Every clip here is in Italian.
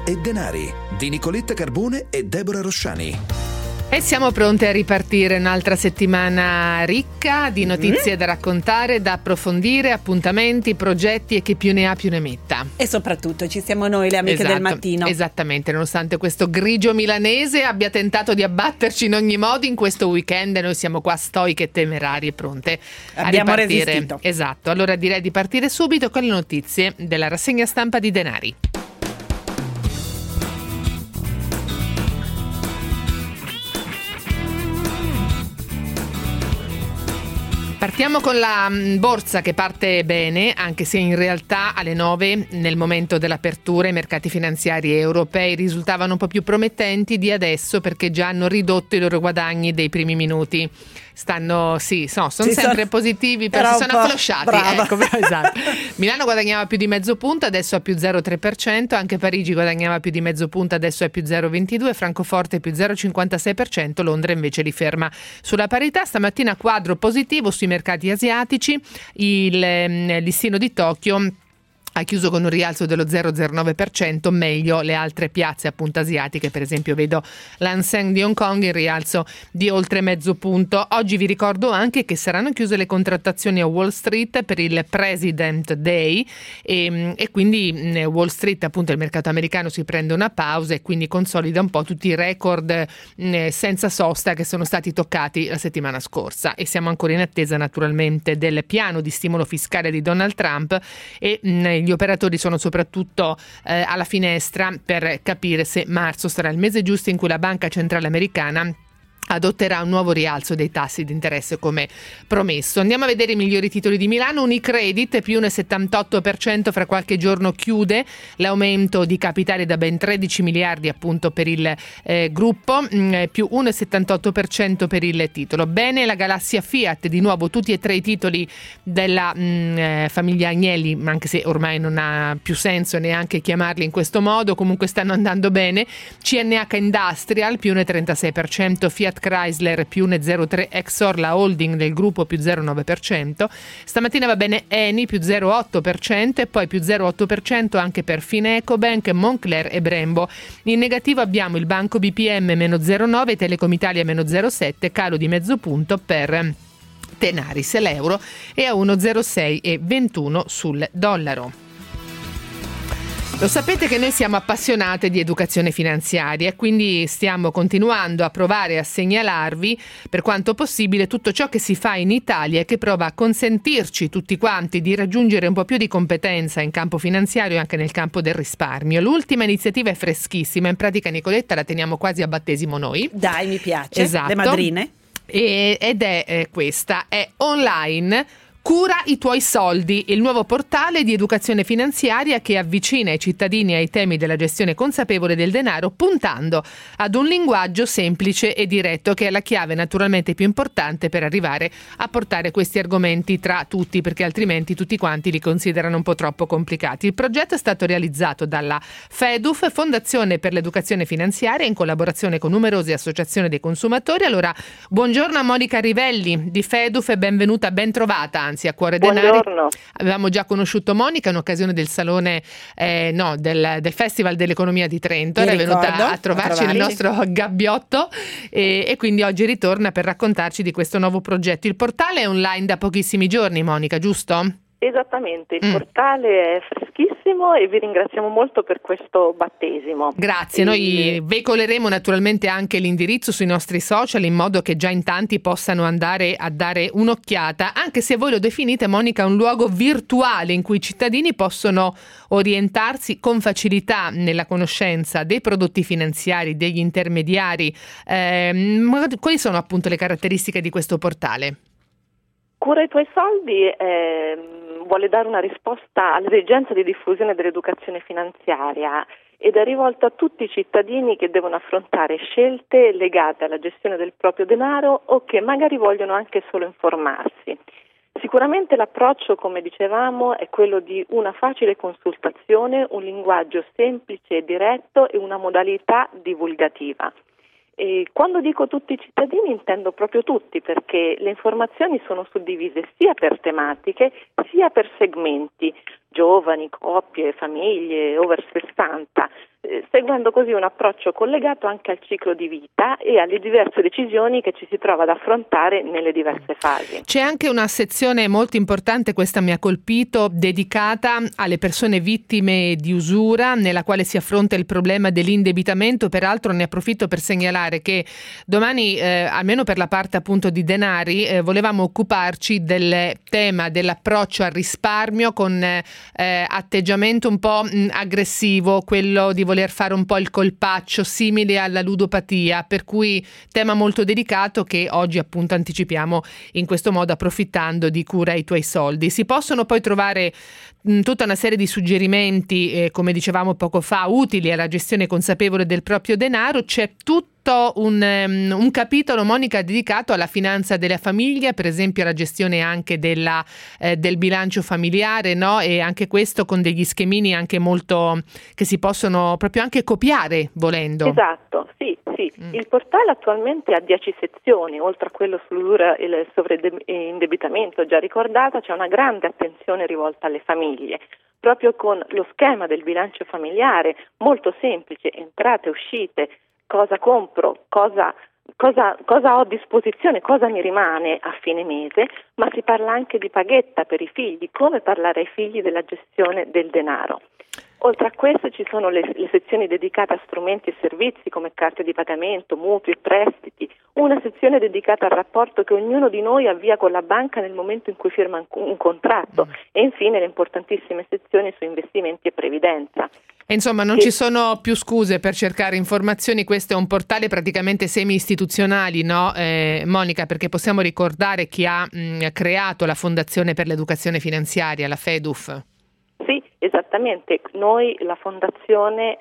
e denari di Nicoletta Carbone e Deborah Rosciani. E siamo pronte a ripartire un'altra settimana ricca di notizie da raccontare, da approfondire, appuntamenti, progetti e chi più ne ha più ne metta. E soprattutto ci siamo noi, le amiche del mattino. Esattamente, nonostante questo grigio milanese abbia tentato di abbatterci in ogni modo, in questo weekend noi siamo qua stoiche e temerarie, pronte a ripartire. Resistito. Esatto, allora direi di partire subito con le notizie della rassegna stampa di Denari. Partiamo con la borsa che parte bene, anche se in realtà alle 9, nel momento dell'apertura, i mercati finanziari europei risultavano un po' più promettenti di adesso perché già hanno ridotto i loro guadagni dei primi minuti. Sono sempre positivi, però si sono afflosciati. Ecco, esatto. Milano guadagnava più di mezzo punto, adesso ha più 0,3%, anche Parigi guadagnava più di mezzo punto, adesso è più 0,22%, Francoforte più 0,56%, Londra invece li ferma sulla parità. Stamattina quadro positivo sui mercati asiatici, il listino di Tokyo ha chiuso con un rialzo dello 0,09%, meglio le altre piazze appunto asiatiche, per esempio vedo l'Hang Seng di Hong Kong in rialzo di oltre mezzo punto. Oggi vi ricordo anche che saranno chiuse le contrattazioni a Wall Street per il President Day e quindi Wall Street, appunto il mercato americano, si prende una pausa e quindi consolida un po' tutti i record senza sosta che sono stati toccati la settimana scorsa, e siamo ancora in attesa naturalmente del piano di stimolo fiscale di Donald Trump e gli operatori sono soprattutto alla finestra per capire se marzo sarà il mese giusto in cui la Banca Centrale Americana adotterà un nuovo rialzo dei tassi di interesse come promesso. Andiamo a vedere i migliori titoli di Milano. Unicredit più 1,78%, fra qualche giorno chiude l'aumento di capitale da ben 13 miliardi appunto per il gruppo, più 1,78% per il titolo. Bene la Galassia Fiat, di nuovo tutti e tre i titoli della famiglia Agnelli, anche se ormai non ha più senso neanche chiamarli in questo modo, comunque stanno andando bene. CNH Industrial più 1,36%, Fiat Chrysler più 1,03%, Exor, la holding del gruppo, più 0,9%. Stamattina va bene Eni più 0,8% e poi più 0,8% anche per Finecobank, Moncler e Brembo. In negativo abbiamo il Banco BPM meno 0,9%, Telecom Italia meno 0,7%, calo di mezzo punto per Tenaris. L'euro è a 1,0621 sul dollaro. Lo sapete che noi siamo appassionate di educazione finanziaria e quindi stiamo continuando a provare a segnalarvi, per quanto possibile, tutto ciò che si fa in Italia e che prova a consentirci tutti quanti di raggiungere un po' più di competenza in campo finanziario e anche nel campo del risparmio. L'ultima iniziativa è freschissima, in pratica Nicoletta la teniamo quasi a battesimo noi. Dai, mi piace, esatto. Le madrine. Ed è questa, è online. Cura i tuoi soldi, il nuovo portale di educazione finanziaria che avvicina i cittadini ai temi della gestione consapevole del denaro, puntando ad un linguaggio semplice e diretto, che è la chiave naturalmente più importante per arrivare a portare questi argomenti tra tutti, perché altrimenti tutti quanti li considerano un po' troppo complicati. Il progetto è stato realizzato dalla FEDUF, Fondazione per l'Educazione Finanziaria, in collaborazione con numerose associazioni dei consumatori. Allora, buongiorno a Monica Rivelli di FEDUF e benvenuta, ben trovata. A Cuore Denari. Buongiorno. Avevamo già conosciuto Monica in occasione del salone del Festival dell'Economia di Trento. Era venuta a trovarci nel nostro gabbiotto e quindi oggi ritorna per raccontarci di questo nuovo progetto. Il portale è online da pochissimi giorni, Monica, giusto? Esattamente, il portale è freschissimo e vi ringraziamo molto per questo battesimo. Grazie, noi veicoleremo naturalmente anche l'indirizzo sui nostri social in modo che già in tanti possano andare a dare un'occhiata, anche se voi lo definite, Monica, un luogo virtuale in cui i cittadini possono orientarsi con facilità nella conoscenza dei prodotti finanziari, degli intermediari. Quali sono appunto le caratteristiche di questo portale? Cura i tuoi soldi vuole dare una risposta all'esigenza di diffusione dell'educazione finanziaria ed è rivolto a tutti i cittadini che devono affrontare scelte legate alla gestione del proprio denaro o che magari vogliono anche solo informarsi. Sicuramente l'approccio, come dicevamo, è quello di una facile consultazione, un linguaggio semplice e diretto e una modalità divulgativa. E quando dico tutti i cittadini intendo proprio tutti, perché le informazioni sono suddivise sia per tematiche sia per segmenti, giovani, coppie, famiglie, over 60. seguendo così un approccio collegato anche al ciclo di vita e alle diverse decisioni che ci si trova ad affrontare nelle diverse fasi. C'è anche una sezione molto importante, questa mi ha colpito, dedicata alle persone vittime di usura, nella quale si affronta il problema dell'indebitamento. Peraltro ne approfitto per segnalare che domani, almeno per la parte appunto di denari, volevamo occuparci del tema dell'approccio al risparmio con atteggiamento un po' aggressivo, quello di voler fare un po' il colpaccio simile alla ludopatia, per cui tema molto delicato che oggi appunto anticipiamo in questo modo, approfittando di Cura i tuoi soldi. Si possono poi trovare tutta una serie di suggerimenti, come dicevamo poco fa, utili alla gestione consapevole del proprio denaro. C'è tutto un capitolo, Monica, dedicato alla finanza della famiglia, per esempio alla gestione anche del bilancio familiare, no? E anche questo con degli schemini anche molto che si possono proprio anche copiare volendo. Esatto, sì. Il portale attualmente ha 10 sezioni, oltre a quello sull'usura e il sovraindebitamento già ricordata, c'è una grande attenzione rivolta alle famiglie, proprio con lo schema del bilancio familiare molto semplice, entrate, uscite, cosa compro, cosa ho a disposizione, cosa mi rimane a fine mese, ma si parla anche di paghetta per i figli, come parlare ai figli della gestione del denaro. Oltre a questo ci sono le sezioni dedicate a strumenti e servizi come carte di pagamento, mutui e prestiti, una sezione dedicata al rapporto che ognuno di noi avvia con la banca nel momento in cui firma un contratto e infine le importantissime sezioni su investimenti e previdenza. Insomma, non ci sono più scuse per cercare informazioni, questo è un portale praticamente semi-istituzionali, no Monica? Perché possiamo ricordare chi ha creato la Fondazione per l'Educazione Finanziaria, la FEDUF. Sì, esattamente. Noi, la Fondazione,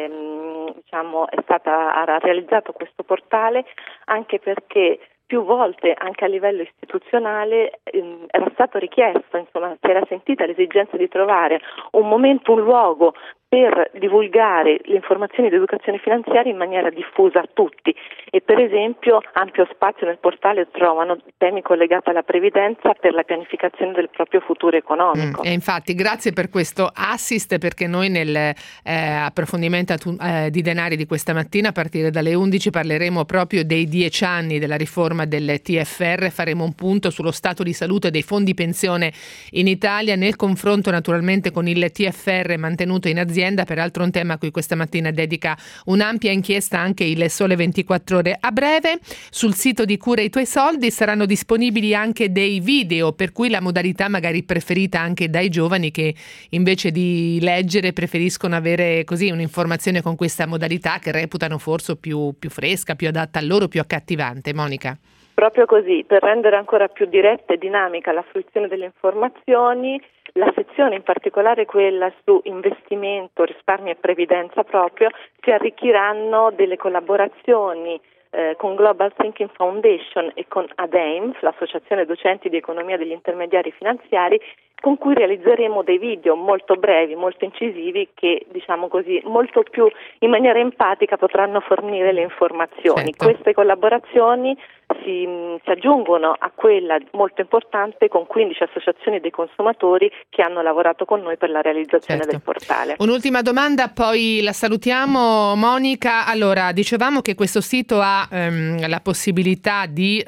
ha realizzato questo portale anche perché più volte anche a livello istituzionale era stato richiesto, insomma, si era sentita l'esigenza di trovare un momento, un luogo per divulgare le informazioni di educazione finanziaria in maniera diffusa a tutti e per esempio ampio spazio nel portale trovano temi collegati alla previdenza per la pianificazione del proprio futuro economico. E infatti grazie per questo assist, perché noi nel approfondimento di denari di questa mattina a partire dalle 11 parleremo proprio dei 10 anni della riforma del TFR, faremo un punto sullo stato di salute dei fondi pensione in Italia nel confronto naturalmente con il TFR mantenuto in azienda. Peraltro un tema a cui questa mattina dedica un'ampia inchiesta anche il Sole 24 Ore. A breve sul sito di Cura i tuoi soldi saranno disponibili anche dei video, per cui la modalità magari preferita anche dai giovani che invece di leggere preferiscono avere così un'informazione con questa modalità che reputano forse più fresca, più adatta a loro, più accattivante. Monica? Proprio così, per rendere ancora più diretta e dinamica la fruizione delle informazioni, la sezione, in particolare quella su investimento, risparmio e previdenza proprio, si arricchiranno delle collaborazioni con Global Thinking Foundation e con ADEIMF, l'Associazione Docenti di Economia degli Intermediari Finanziari, con cui realizzeremo dei video molto brevi, molto incisivi che, diciamo così, molto più in maniera empatica potranno fornire le informazioni. Certo. Queste collaborazioni si aggiungono a quella molto importante con 15 associazioni dei consumatori che hanno lavorato con noi per la realizzazione del portale. Un'ultima domanda, poi la salutiamo, Monica. Allora, dicevamo che questo sito ha la possibilità di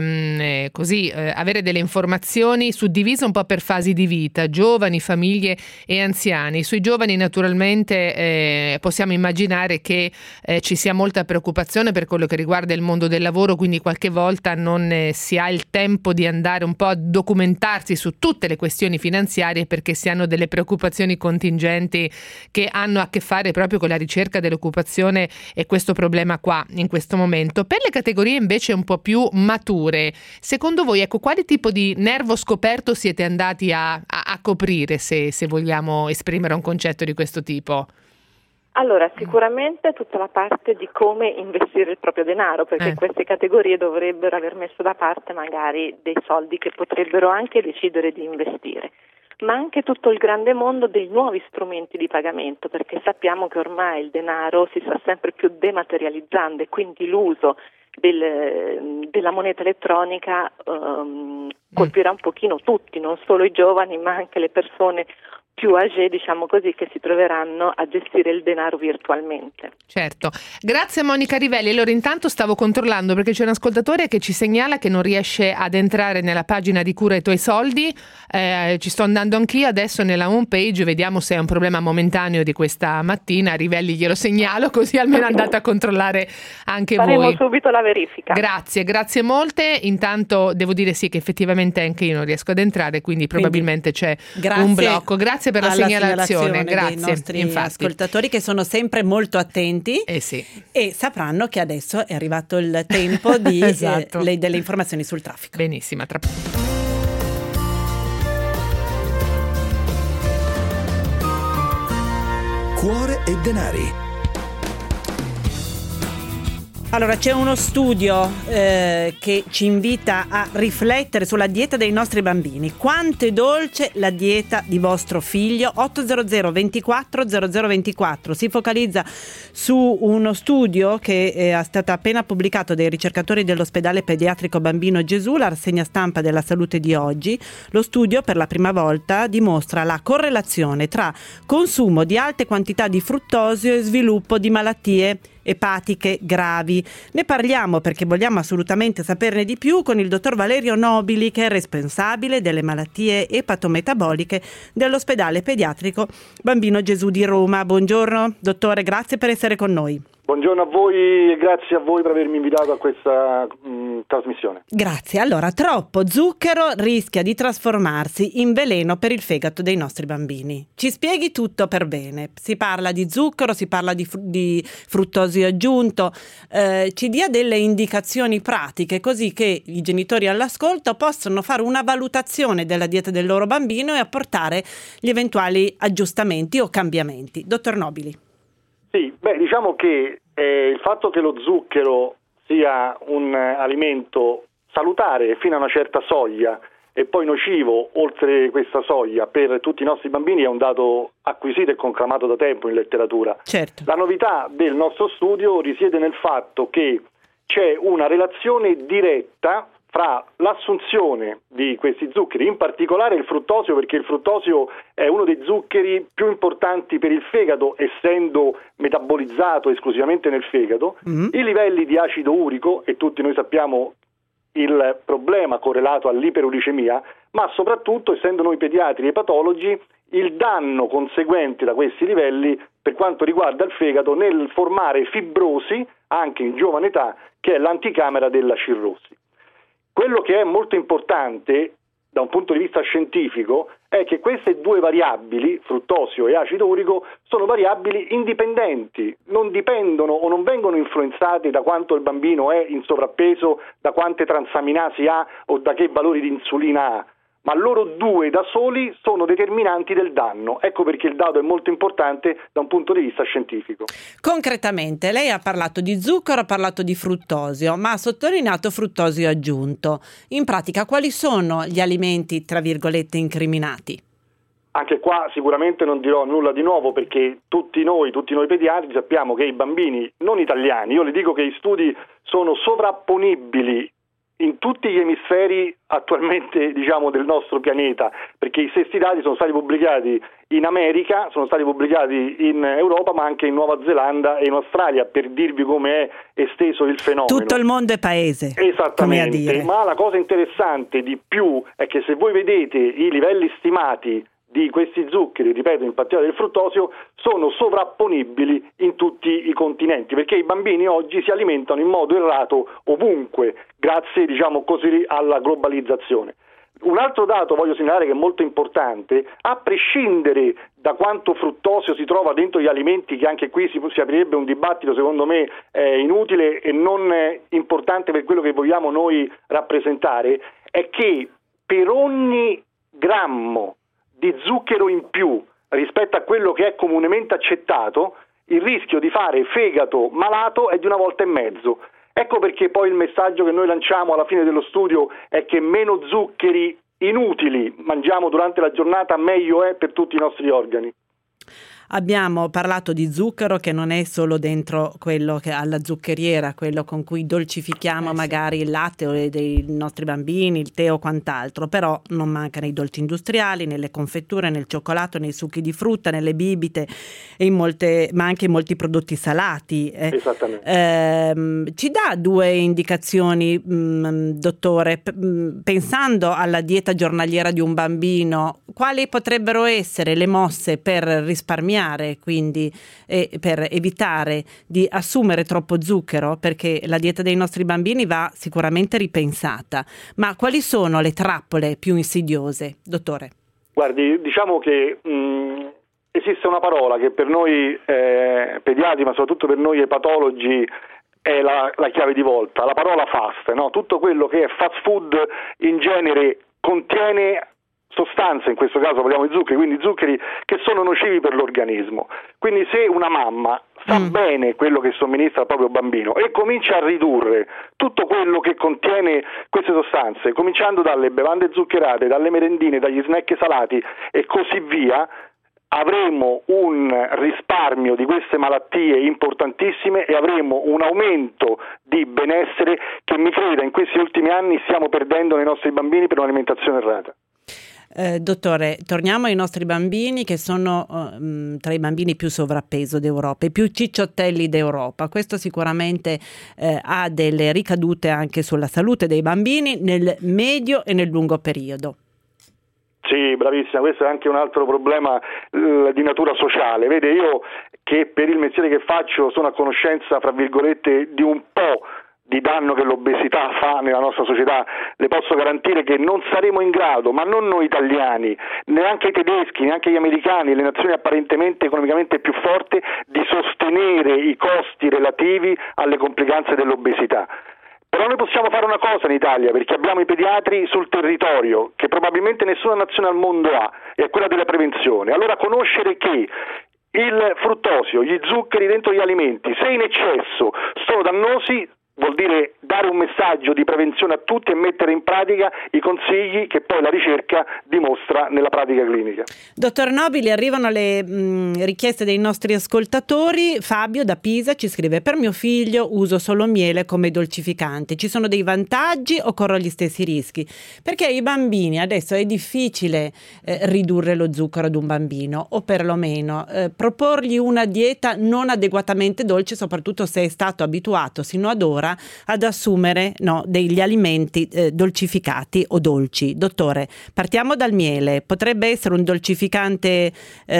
avere delle informazioni suddivise un po' per fasi di vita, giovani, famiglie e anziani. Sui giovani naturalmente possiamo immaginare che ci sia molta preoccupazione per quello che riguarda il mondo del lavoro, quindi qualche volta non si ha il tempo di andare un po' a documentarsi su tutte le questioni finanziarie perché si hanno delle preoccupazioni contingenti che hanno a che fare proprio con la ricerca dell'occupazione e questo problema qua in questo momento. Per le categorie invece un po' più mature, secondo voi quale tipo di nervo scoperto siete andati a coprire, se vogliamo esprimere un concetto di questo tipo? Allora, sicuramente tutta la parte di come investire il proprio denaro, perché queste categorie dovrebbero aver messo da parte magari dei soldi che potrebbero anche decidere di investire, ma anche tutto il grande mondo dei nuovi strumenti di pagamento, perché sappiamo che ormai il denaro si sta sempre più dematerializzando e quindi l'uso della moneta elettronica colpirà un pochino tutti, non solo i giovani ma anche le persone più âgé, diciamo così, che si troveranno a gestire il denaro virtualmente. Certo, grazie Monica Rivelli. Allora intanto stavo controllando perché c'è un ascoltatore che ci segnala che non riesce ad entrare nella pagina di Cura i tuoi soldi, ci sto andando anch'io adesso nella home page, vediamo se è un problema momentaneo di questa mattina. Rivelli glielo segnalo così almeno andate a controllare anche Faremo voi. subito la verifica. Grazie molte. Intanto devo dire sì che effettivamente anche io non riesco ad entrare, quindi probabilmente c'è un blocco. Grazie per la segnalazione. Grazie dei nostri ascoltatori che sono sempre molto attenti sì. E sapranno che adesso è arrivato il tempo di esatto. Delle informazioni sul traffico. Benissimo, tra Cuore e denari. Allora, c'è uno studio che ci invita a riflettere sulla dieta dei nostri bambini. Quanto è dolce la dieta di vostro figlio? 800 24 0024 si focalizza su uno studio che è stato appena pubblicato dai ricercatori dell'ospedale pediatrico Bambino Gesù, la rassegna stampa della salute di oggi. Lo studio per la prima volta dimostra la correlazione tra consumo di alte quantità di fruttosio e sviluppo di malattie epatiche gravi. Ne parliamo perché vogliamo assolutamente saperne di più con il dottor Valerio Nobili, che è responsabile delle malattie epatometaboliche dell'ospedale pediatrico Bambino Gesù di Roma. Buongiorno dottore, grazie per essere con noi. Buongiorno a voi e grazie a voi per avermi invitato a questa trasmissione. Grazie. Allora, troppo zucchero rischia di trasformarsi in veleno per il fegato dei nostri bambini. Ci spieghi tutto per bene. Si parla di zucchero, si parla di fruttosio aggiunto, ci dia delle indicazioni pratiche così che i genitori all'ascolto possono fare una valutazione della dieta del loro bambino e apportare gli eventuali aggiustamenti o cambiamenti. Dottor Nobili. Sì, diciamo che il fatto che lo zucchero sia un alimento salutare fino a una certa soglia e poi nocivo oltre questa soglia per tutti i nostri bambini è un dato acquisito e conclamato da tempo in letteratura. Certo. La novità del nostro studio risiede nel fatto che c'è una relazione diretta fra l'assunzione di questi zuccheri, in particolare il fruttosio, perché il fruttosio è uno dei zuccheri più importanti per il fegato, essendo metabolizzato esclusivamente nel fegato, i livelli di acido urico, e tutti noi sappiamo il problema correlato all'iperuricemia, ma soprattutto, essendo noi pediatri e epatologi, il danno conseguente da questi livelli per quanto riguarda il fegato nel formare fibrosi, anche in giovane età, che è l'anticamera della cirrosi. Quello che è molto importante da un punto di vista scientifico è che queste due variabili, fruttosio e acido urico, sono variabili indipendenti, non dipendono o non vengono influenzate da quanto il bambino è in sovrappeso, da quante transaminasi ha o da che valori di insulina ha, ma loro due da soli sono determinanti del danno. Ecco perché il dato è molto importante da un punto di vista scientifico. Concretamente, lei ha parlato di zucchero, ha parlato di fruttosio, ma ha sottolineato fruttosio aggiunto. In pratica, quali sono gli alimenti, tra virgolette, incriminati? Anche qua sicuramente non dirò nulla di nuovo, perché tutti noi pediatri sappiamo che i bambini non italiani, io le dico che gli studi sono sovrapponibili in tutti gli emisferi attualmente del nostro pianeta, perché i stessi dati sono stati pubblicati in America, sono stati pubblicati in Europa, ma anche in Nuova Zelanda e in Australia, per dirvi come è esteso il fenomeno. Tutto il mondo è paese. Esattamente, come a dire. Ma la cosa interessante di più è che se voi vedete i livelli stimati di questi zuccheri, ripeto, in particolare del fruttosio, sono sovrapponibili in tutti i continenti, perché i bambini oggi si alimentano in modo errato ovunque, grazie così alla globalizzazione. Un altro dato voglio segnalare che è molto importante: a prescindere da quanto fruttosio si trova dentro gli alimenti, che anche qui si aprirebbe un dibattito secondo me inutile e non importante per quello che vogliamo noi rappresentare, è che per ogni grammo di zucchero in più rispetto a quello che è comunemente accettato, il rischio di fare fegato malato è di 1,5 volte. Ecco perché poi il messaggio che noi lanciamo alla fine dello studio è che meno zuccheri inutili mangiamo durante la giornata, meglio è per tutti i nostri organi. Abbiamo parlato di zucchero, che non è solo dentro quello che alla zuccheriera, quello con cui dolcifichiamo magari il latte dei nostri bambini, il tè o quant'altro, però non manca nei dolci industriali, nelle confetture, nel cioccolato, nei succhi di frutta, nelle bibite ma anche in molti prodotti salati. Esattamente. Ci dà 2 indicazioni, dottore, pensando alla dieta giornaliera di un bambino, quali potrebbero essere le mosse per risparmiare, quindi, e per evitare di assumere troppo zucchero, perché la dieta dei nostri bambini va sicuramente ripensata, ma quali sono le trappole più insidiose, dottore? Guardi, diciamo che esiste una parola che per noi pediatri, ma soprattutto per noi epatologi, è la chiave di volta, la parola fast, no? Tutto quello che è fast food in genere contiene sostanze, in questo caso parliamo di zuccheri, quindi zuccheri che sono nocivi per l'organismo. Quindi se una mamma sa bene quello che somministra al proprio bambino e comincia a ridurre tutto quello che contiene queste sostanze, cominciando dalle bevande zuccherate, dalle merendine, dagli snack salati e così via, avremo un risparmio di queste malattie importantissime e avremo un aumento di benessere che, mi creda, in questi ultimi anni stiamo perdendo nei nostri bambini per un'alimentazione errata. Dottore, torniamo ai nostri bambini, che sono tra i bambini più sovrappeso d'Europa, i più cicciottelli d'Europa. Questo sicuramente ha delle ricadute anche sulla salute dei bambini nel medio e nel lungo periodo. Sì, bravissima, questo è anche un altro problema di natura sociale. Vede, io che per il mestiere che faccio sono a conoscenza, fra virgolette, di un po' di danno che l'obesità fa nella nostra società, le posso garantire che non saremo in grado, ma non noi italiani, neanche i tedeschi, neanche gli americani, le nazioni apparentemente economicamente più forti, di sostenere i costi relativi alle complicanze dell'obesità. Però noi possiamo fare una cosa in Italia, perché abbiamo i pediatri sul territorio, che probabilmente nessuna nazione al mondo ha, e è quella della prevenzione. Allora conoscere che il fruttosio, gli zuccheri dentro gli alimenti, se in eccesso sono dannosi, vuol dire dare un messaggio di prevenzione a tutti e mettere in pratica i consigli che poi la ricerca dimostra nella pratica clinica. Dottor Nobili, arrivano le richieste dei nostri ascoltatori. Fabio da Pisa ci scrive: per mio figlio uso solo miele come dolcificante, ci sono dei vantaggi o corro gli stessi rischi? Perché i bambini, adesso è difficile ridurre lo zucchero ad un bambino, o perlomeno proporgli una dieta non adeguatamente dolce, soprattutto se è stato abituato sino ad ora ad assumere degli alimenti dolcificati o dolci. Dottore, partiamo dal miele. Potrebbe essere un dolcificante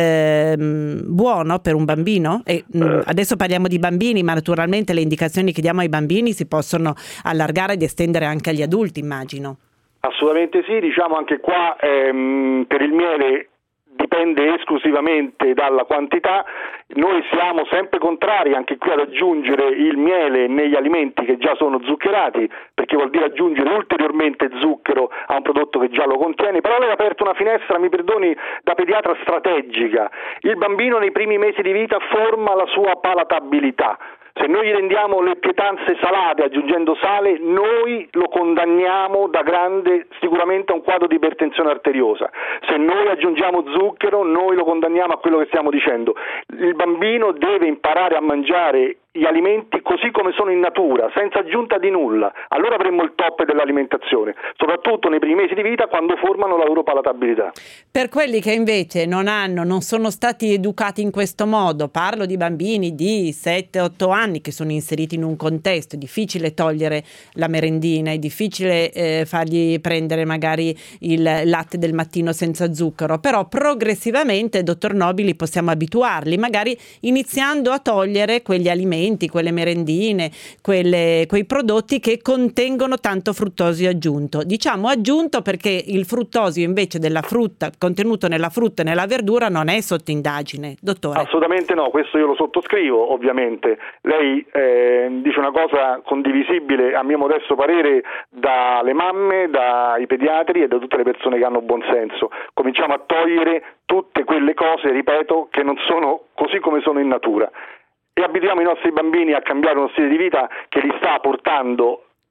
buono per un bambino? Adesso parliamo di bambini, ma naturalmente le indicazioni che diamo ai bambini si possono allargare ed estendere anche agli adulti, immagino. Assolutamente sì, diciamo anche qua per il miele dipende esclusivamente dalla quantità. Noi siamo sempre contrari anche qui ad aggiungere il miele negli alimenti che già sono zuccherati, perché vuol dire aggiungere ulteriormente zucchero a un prodotto che già lo contiene. Però lei ha aperto una finestra, mi perdoni, da pediatra strategica. Il bambino nei primi mesi di vita forma la sua palatabilità. Se noi gli rendiamo le pietanze salate aggiungendo sale, noi lo condanniamo da grande sicuramente a un quadro di ipertensione arteriosa. Se noi aggiungiamo zucchero, noi lo condanniamo a quello che stiamo dicendo. Il bambino deve imparare a mangiare gli alimenti così come sono in natura, senza aggiunta di nulla. Allora avremmo il top dell'alimentazione, soprattutto nei primi mesi di vita, quando formano la loro palatabilità. Per quelli che invece non sono stati educati in questo modo, parlo di bambini di 7-8 anni che sono inseriti in un contesto, è difficile togliere la merendina, è difficile fargli prendere magari il latte del mattino senza zucchero, però progressivamente, dottor Nobili, possiamo abituarli, magari iniziando a togliere quegli alimenti, quelle merendine, quei prodotti che contengono tanto fruttosio aggiunto. Diciamo aggiunto perché il fruttosio invece della frutta, contenuto nella frutta e nella verdura, non è sotto indagine, dottore. Assolutamente no, questo io lo sottoscrivo ovviamente. Lei dice una cosa condivisibile a mio modesto parere dalle mamme, dai pediatri e da tutte le persone che hanno buon senso. Cominciamo a togliere tutte quelle cose, ripeto, che non sono così come sono in natura. E abituiamo i nostri bambini a cambiare uno stile di vita che li sta portando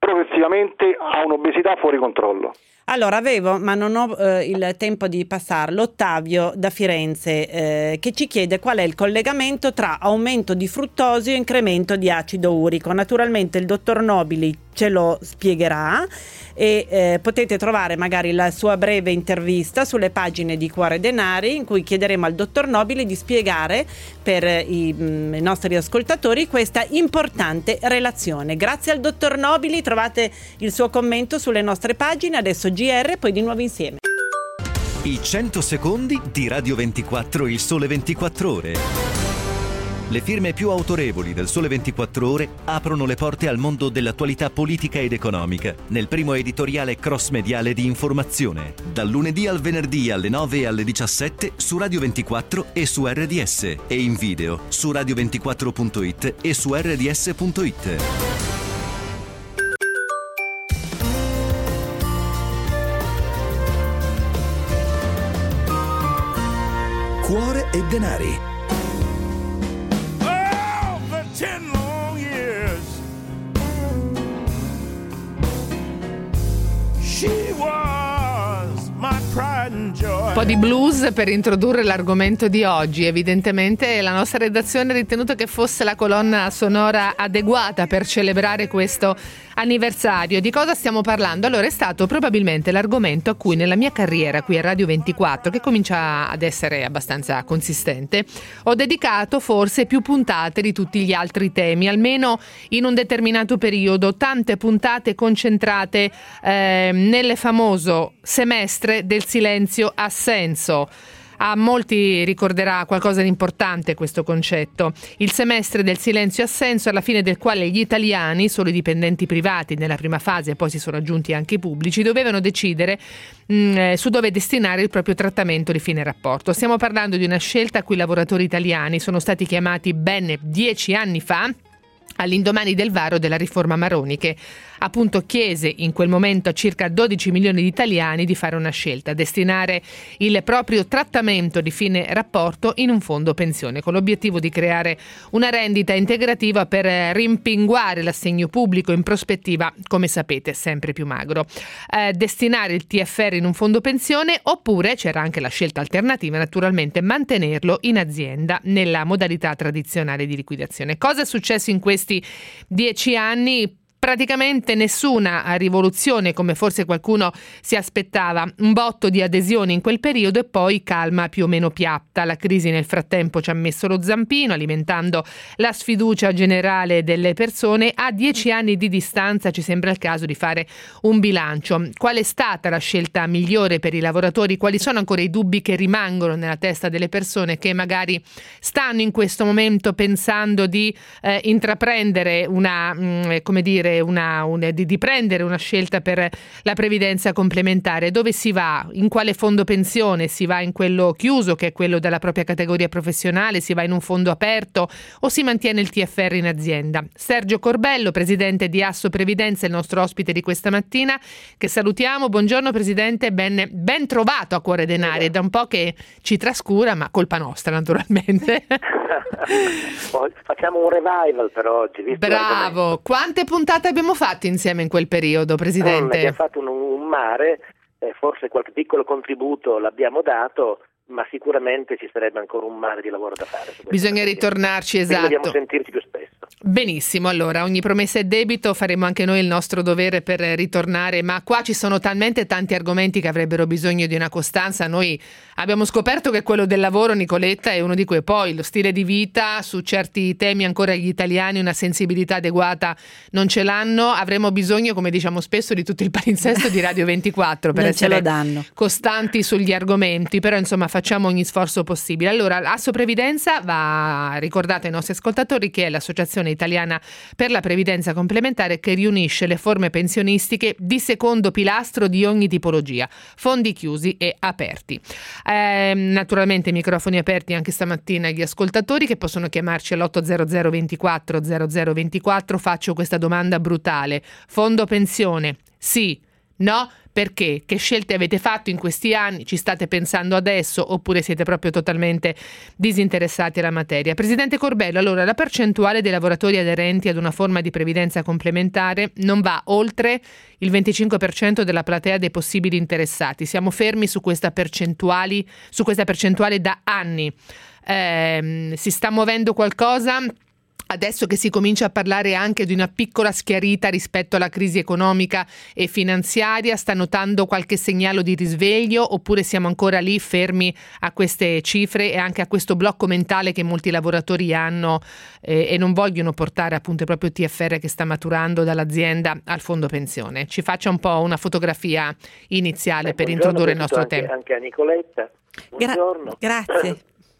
progressivamente a un'obesità fuori controllo. Allora, avevo, ma non ho il tempo di passarlo, Ottavio da Firenze che ci chiede qual è il collegamento tra aumento di fruttosio e incremento di acido urico. Naturalmente il dottor Nobili ce lo spiegherà e potete trovare magari la sua breve intervista sulle pagine di Cuore Denari, in cui chiederemo al dottor Nobili di spiegare per i nostri ascoltatori questa importante relazione. Grazie al dottor Nobili, trovate il suo commento sulle nostre pagine. Adesso GR, poi di nuovo insieme. I 100 secondi di Radio 24, il Sole 24 Ore. Le firme più autorevoli del Sole 24 Ore aprono le porte al mondo dell'attualità politica ed economica nel primo editoriale cross-mediale di informazione, dal lunedì al venerdì alle 9 e alle 17 su Radio 24 e su RDS, e in video su radio24.it e su rds.it. Cuore e Denari. Un po' di blues per introdurre l'argomento di oggi. Evidentemente la nostra redazione ha ritenuto che fosse la colonna sonora adeguata per celebrare questo anniversario. Di cosa stiamo parlando? Allora, è stato probabilmente l'argomento a cui nella mia carriera qui a Radio 24, che comincia ad essere abbastanza consistente, ho dedicato forse più puntate di tutti gli altri temi, almeno in un determinato periodo, tante puntate concentrate nel famoso semestre del silenzio assenso. A molti ricorderà qualcosa di importante questo concetto. Il semestre del silenzio assenso, alla fine del quale gli italiani, solo i dipendenti privati nella prima fase, poi si sono aggiunti anche i pubblici, dovevano decidere su dove destinare il proprio trattamento di fine rapporto. Stiamo parlando di una scelta a cui i lavoratori italiani sono stati chiamati ben 10 anni fa, all'indomani del varo della riforma Maroni, che appunto chiese in quel momento a circa 12 milioni di italiani di fare una scelta: destinare il proprio trattamento di fine rapporto in un fondo pensione, con l'obiettivo di creare una rendita integrativa per rimpinguare l'assegno pubblico, in prospettiva, come sapete, sempre più magro. Destinare il TFR in un fondo pensione, oppure c'era anche la scelta alternativa, naturalmente, mantenerlo in azienda nella modalità tradizionale di liquidazione. Cosa è successo in questi 10 anni? Praticamente nessuna rivoluzione, come forse qualcuno si aspettava. Un botto di adesioni in quel periodo e poi calma più o meno piatta. La crisi nel frattempo ci ha messo lo zampino, alimentando la sfiducia generale delle persone. A 10 anni di distanza ci sembra il caso di fare un bilancio. Qual è stata la scelta migliore per i lavoratori? Quali sono ancora i dubbi che rimangono nella testa delle persone che magari stanno in questo momento pensando di intraprendere di prendere una scelta per la previdenza complementare? Dove si va? In quale fondo pensione? Si va in quello chiuso, che è quello della propria categoria professionale? Si va in un fondo aperto o si mantiene il TFR in azienda? Sergio Corbello, presidente di Asso Previdenza, è il nostro ospite di questa mattina, che salutiamo. Buongiorno Presidente, ben trovato a Cuore Denari. È da un po' che ci trascura, ma colpa nostra naturalmente. Facciamo un revival per oggi. Bravo. Quante puntate abbiamo fatto insieme in quel periodo, Presidente? Abbiamo fatto un mare, forse qualche piccolo contributo l'abbiamo dato, ma sicuramente ci sarebbe ancora un mare di lavoro da fare. Bisogna ritornarci, esatto. Dobbiamo sentirci più spesso. Benissimo, allora ogni promessa è debito, faremo anche noi il nostro dovere per ritornare, ma qua ci sono talmente tanti argomenti che avrebbero bisogno di una costanza. Noi abbiamo scoperto che quello del lavoro, Nicoletta, è uno di quei, poi lo stile di vita, su certi temi ancora gli italiani una sensibilità adeguata non ce l'hanno. Avremo bisogno, come diciamo spesso, di tutto il palinsesto di Radio 24 per essere costanti sugli argomenti, però insomma facciamo ogni sforzo possibile. Allora, Asso Previdenza va ricordato ai nostri ascoltatori che è l'associazione italiana per la previdenza complementare che riunisce le forme pensionistiche di secondo pilastro di ogni tipologia, fondi chiusi e aperti. Naturalmente microfoni aperti anche stamattina agli ascoltatori che possono chiamarci all'800 24 0024. Faccio questa domanda brutale: fondo pensione sì, No? Perché? Che scelte avete fatto in questi anni? Ci state pensando adesso oppure siete proprio totalmente disinteressati alla materia? Presidente Corbello, allora la percentuale dei lavoratori aderenti ad una forma di previdenza complementare non va oltre il 25% della platea dei possibili interessati. Siamo fermi su questa percentuale da anni. Si sta muovendo qualcosa? Adesso che si comincia a parlare anche di una piccola schiarita rispetto alla crisi economica e finanziaria, sta notando qualche segnale di risveglio oppure siamo ancora lì fermi a queste cifre e anche a questo blocco mentale che molti lavoratori hanno e non vogliono portare appunto proprio il TFR che sta maturando dall'azienda al fondo pensione? Ci faccia un po' una fotografia iniziale per introdurre il nostro tema. Anche a Nicoletta, buongiorno. Grazie.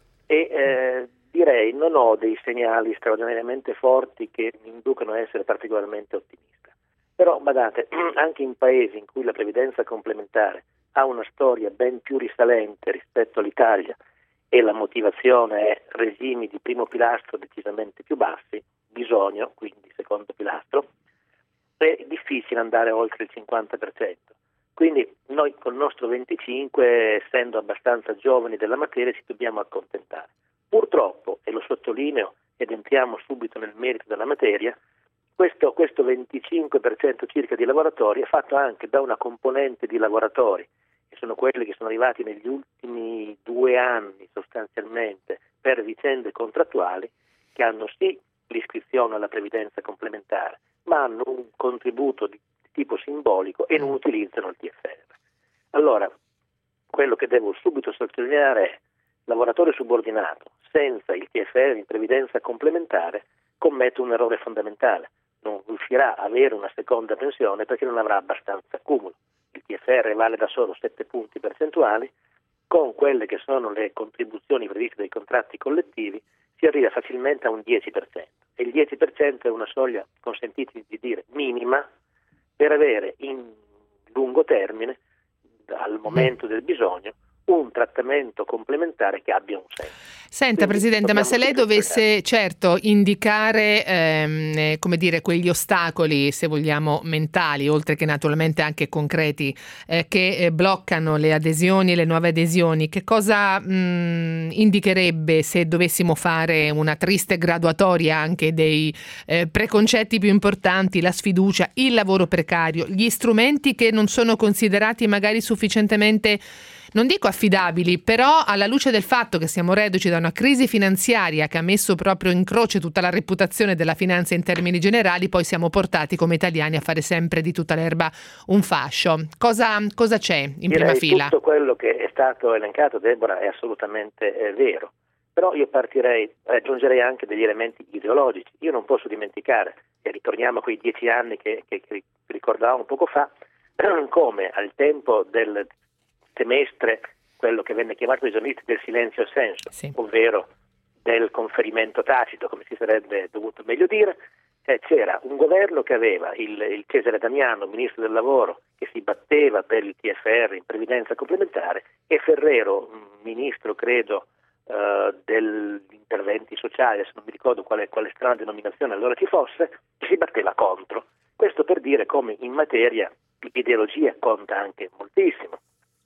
Direi non ho dei segnali straordinariamente forti che mi inducono a essere particolarmente ottimista. Però badate, anche in paesi in cui la previdenza complementare ha una storia ben più risalente rispetto all'Italia e la motivazione è regimi di primo pilastro decisamente più bassi, bisogno, quindi secondo pilastro, è difficile andare oltre il 50%. Quindi noi col nostro 25, essendo abbastanza giovani della materia, ci dobbiamo accontentare. Purtroppo, e lo sottolineo ed entriamo subito nel merito della materia, questo 25% circa di lavoratori è fatto anche da una componente di lavoratori, che sono quelli che sono arrivati negli ultimi 2 anni sostanzialmente per vicende contrattuali, che hanno sì l'iscrizione alla previdenza complementare, ma hanno un contributo di tipo simbolico e non utilizzano il TFR. Allora, quello che devo subito sottolineare è: lavoratore subordinato senza il TFR in previdenza complementare commette un errore fondamentale, non riuscirà a avere una seconda pensione perché non avrà abbastanza accumulo. Il TFR vale da solo 7 punti percentuali, con quelle che sono le contribuzioni previste dai contratti collettivi si arriva facilmente a un 10%, e il 10% è una soglia, consentiti di dire, minima per avere in lungo termine, al momento del bisogno, un trattamento complementare che abbia un senso. Senta, Quindi, Presidente, ma se lei dovesse indicare come dire, quegli ostacoli, se vogliamo, mentali, oltre che naturalmente anche concreti, che bloccano le adesioni, le nuove adesioni, che cosa indicherebbe se dovessimo fare una triste graduatoria anche dei preconcetti più importanti, la sfiducia, il lavoro precario, gli strumenti che non sono considerati magari sufficientemente, non dico affidabili, però alla luce del fatto che siamo reduci da una crisi finanziaria che ha messo proprio in croce tutta la reputazione della finanza in termini generali, poi siamo portati come italiani a fare sempre di tutta l'erba un fascio. Cosa c'è in prima fila? Tutto quello che è stato elencato, Deborah, è assolutamente vero, però io aggiungerei anche degli elementi ideologici. Io non posso dimenticare, e ritorniamo a quei 10 anni che ricordavamo poco fa, come al tempo del semestre, quello che venne chiamato dai giornalisti del silenzio assenso, sì, ovvero del conferimento tacito, come si sarebbe dovuto meglio dire, c'era un governo che aveva il Cesare Damiano, ministro del lavoro, che si batteva per il TFR in previdenza complementare, e Ferrero, ministro credo degli interventi sociali, adesso non mi ricordo quale strana denominazione allora ci fosse, che si batteva contro. Questo per dire come in materia l'ideologia conta anche moltissimo.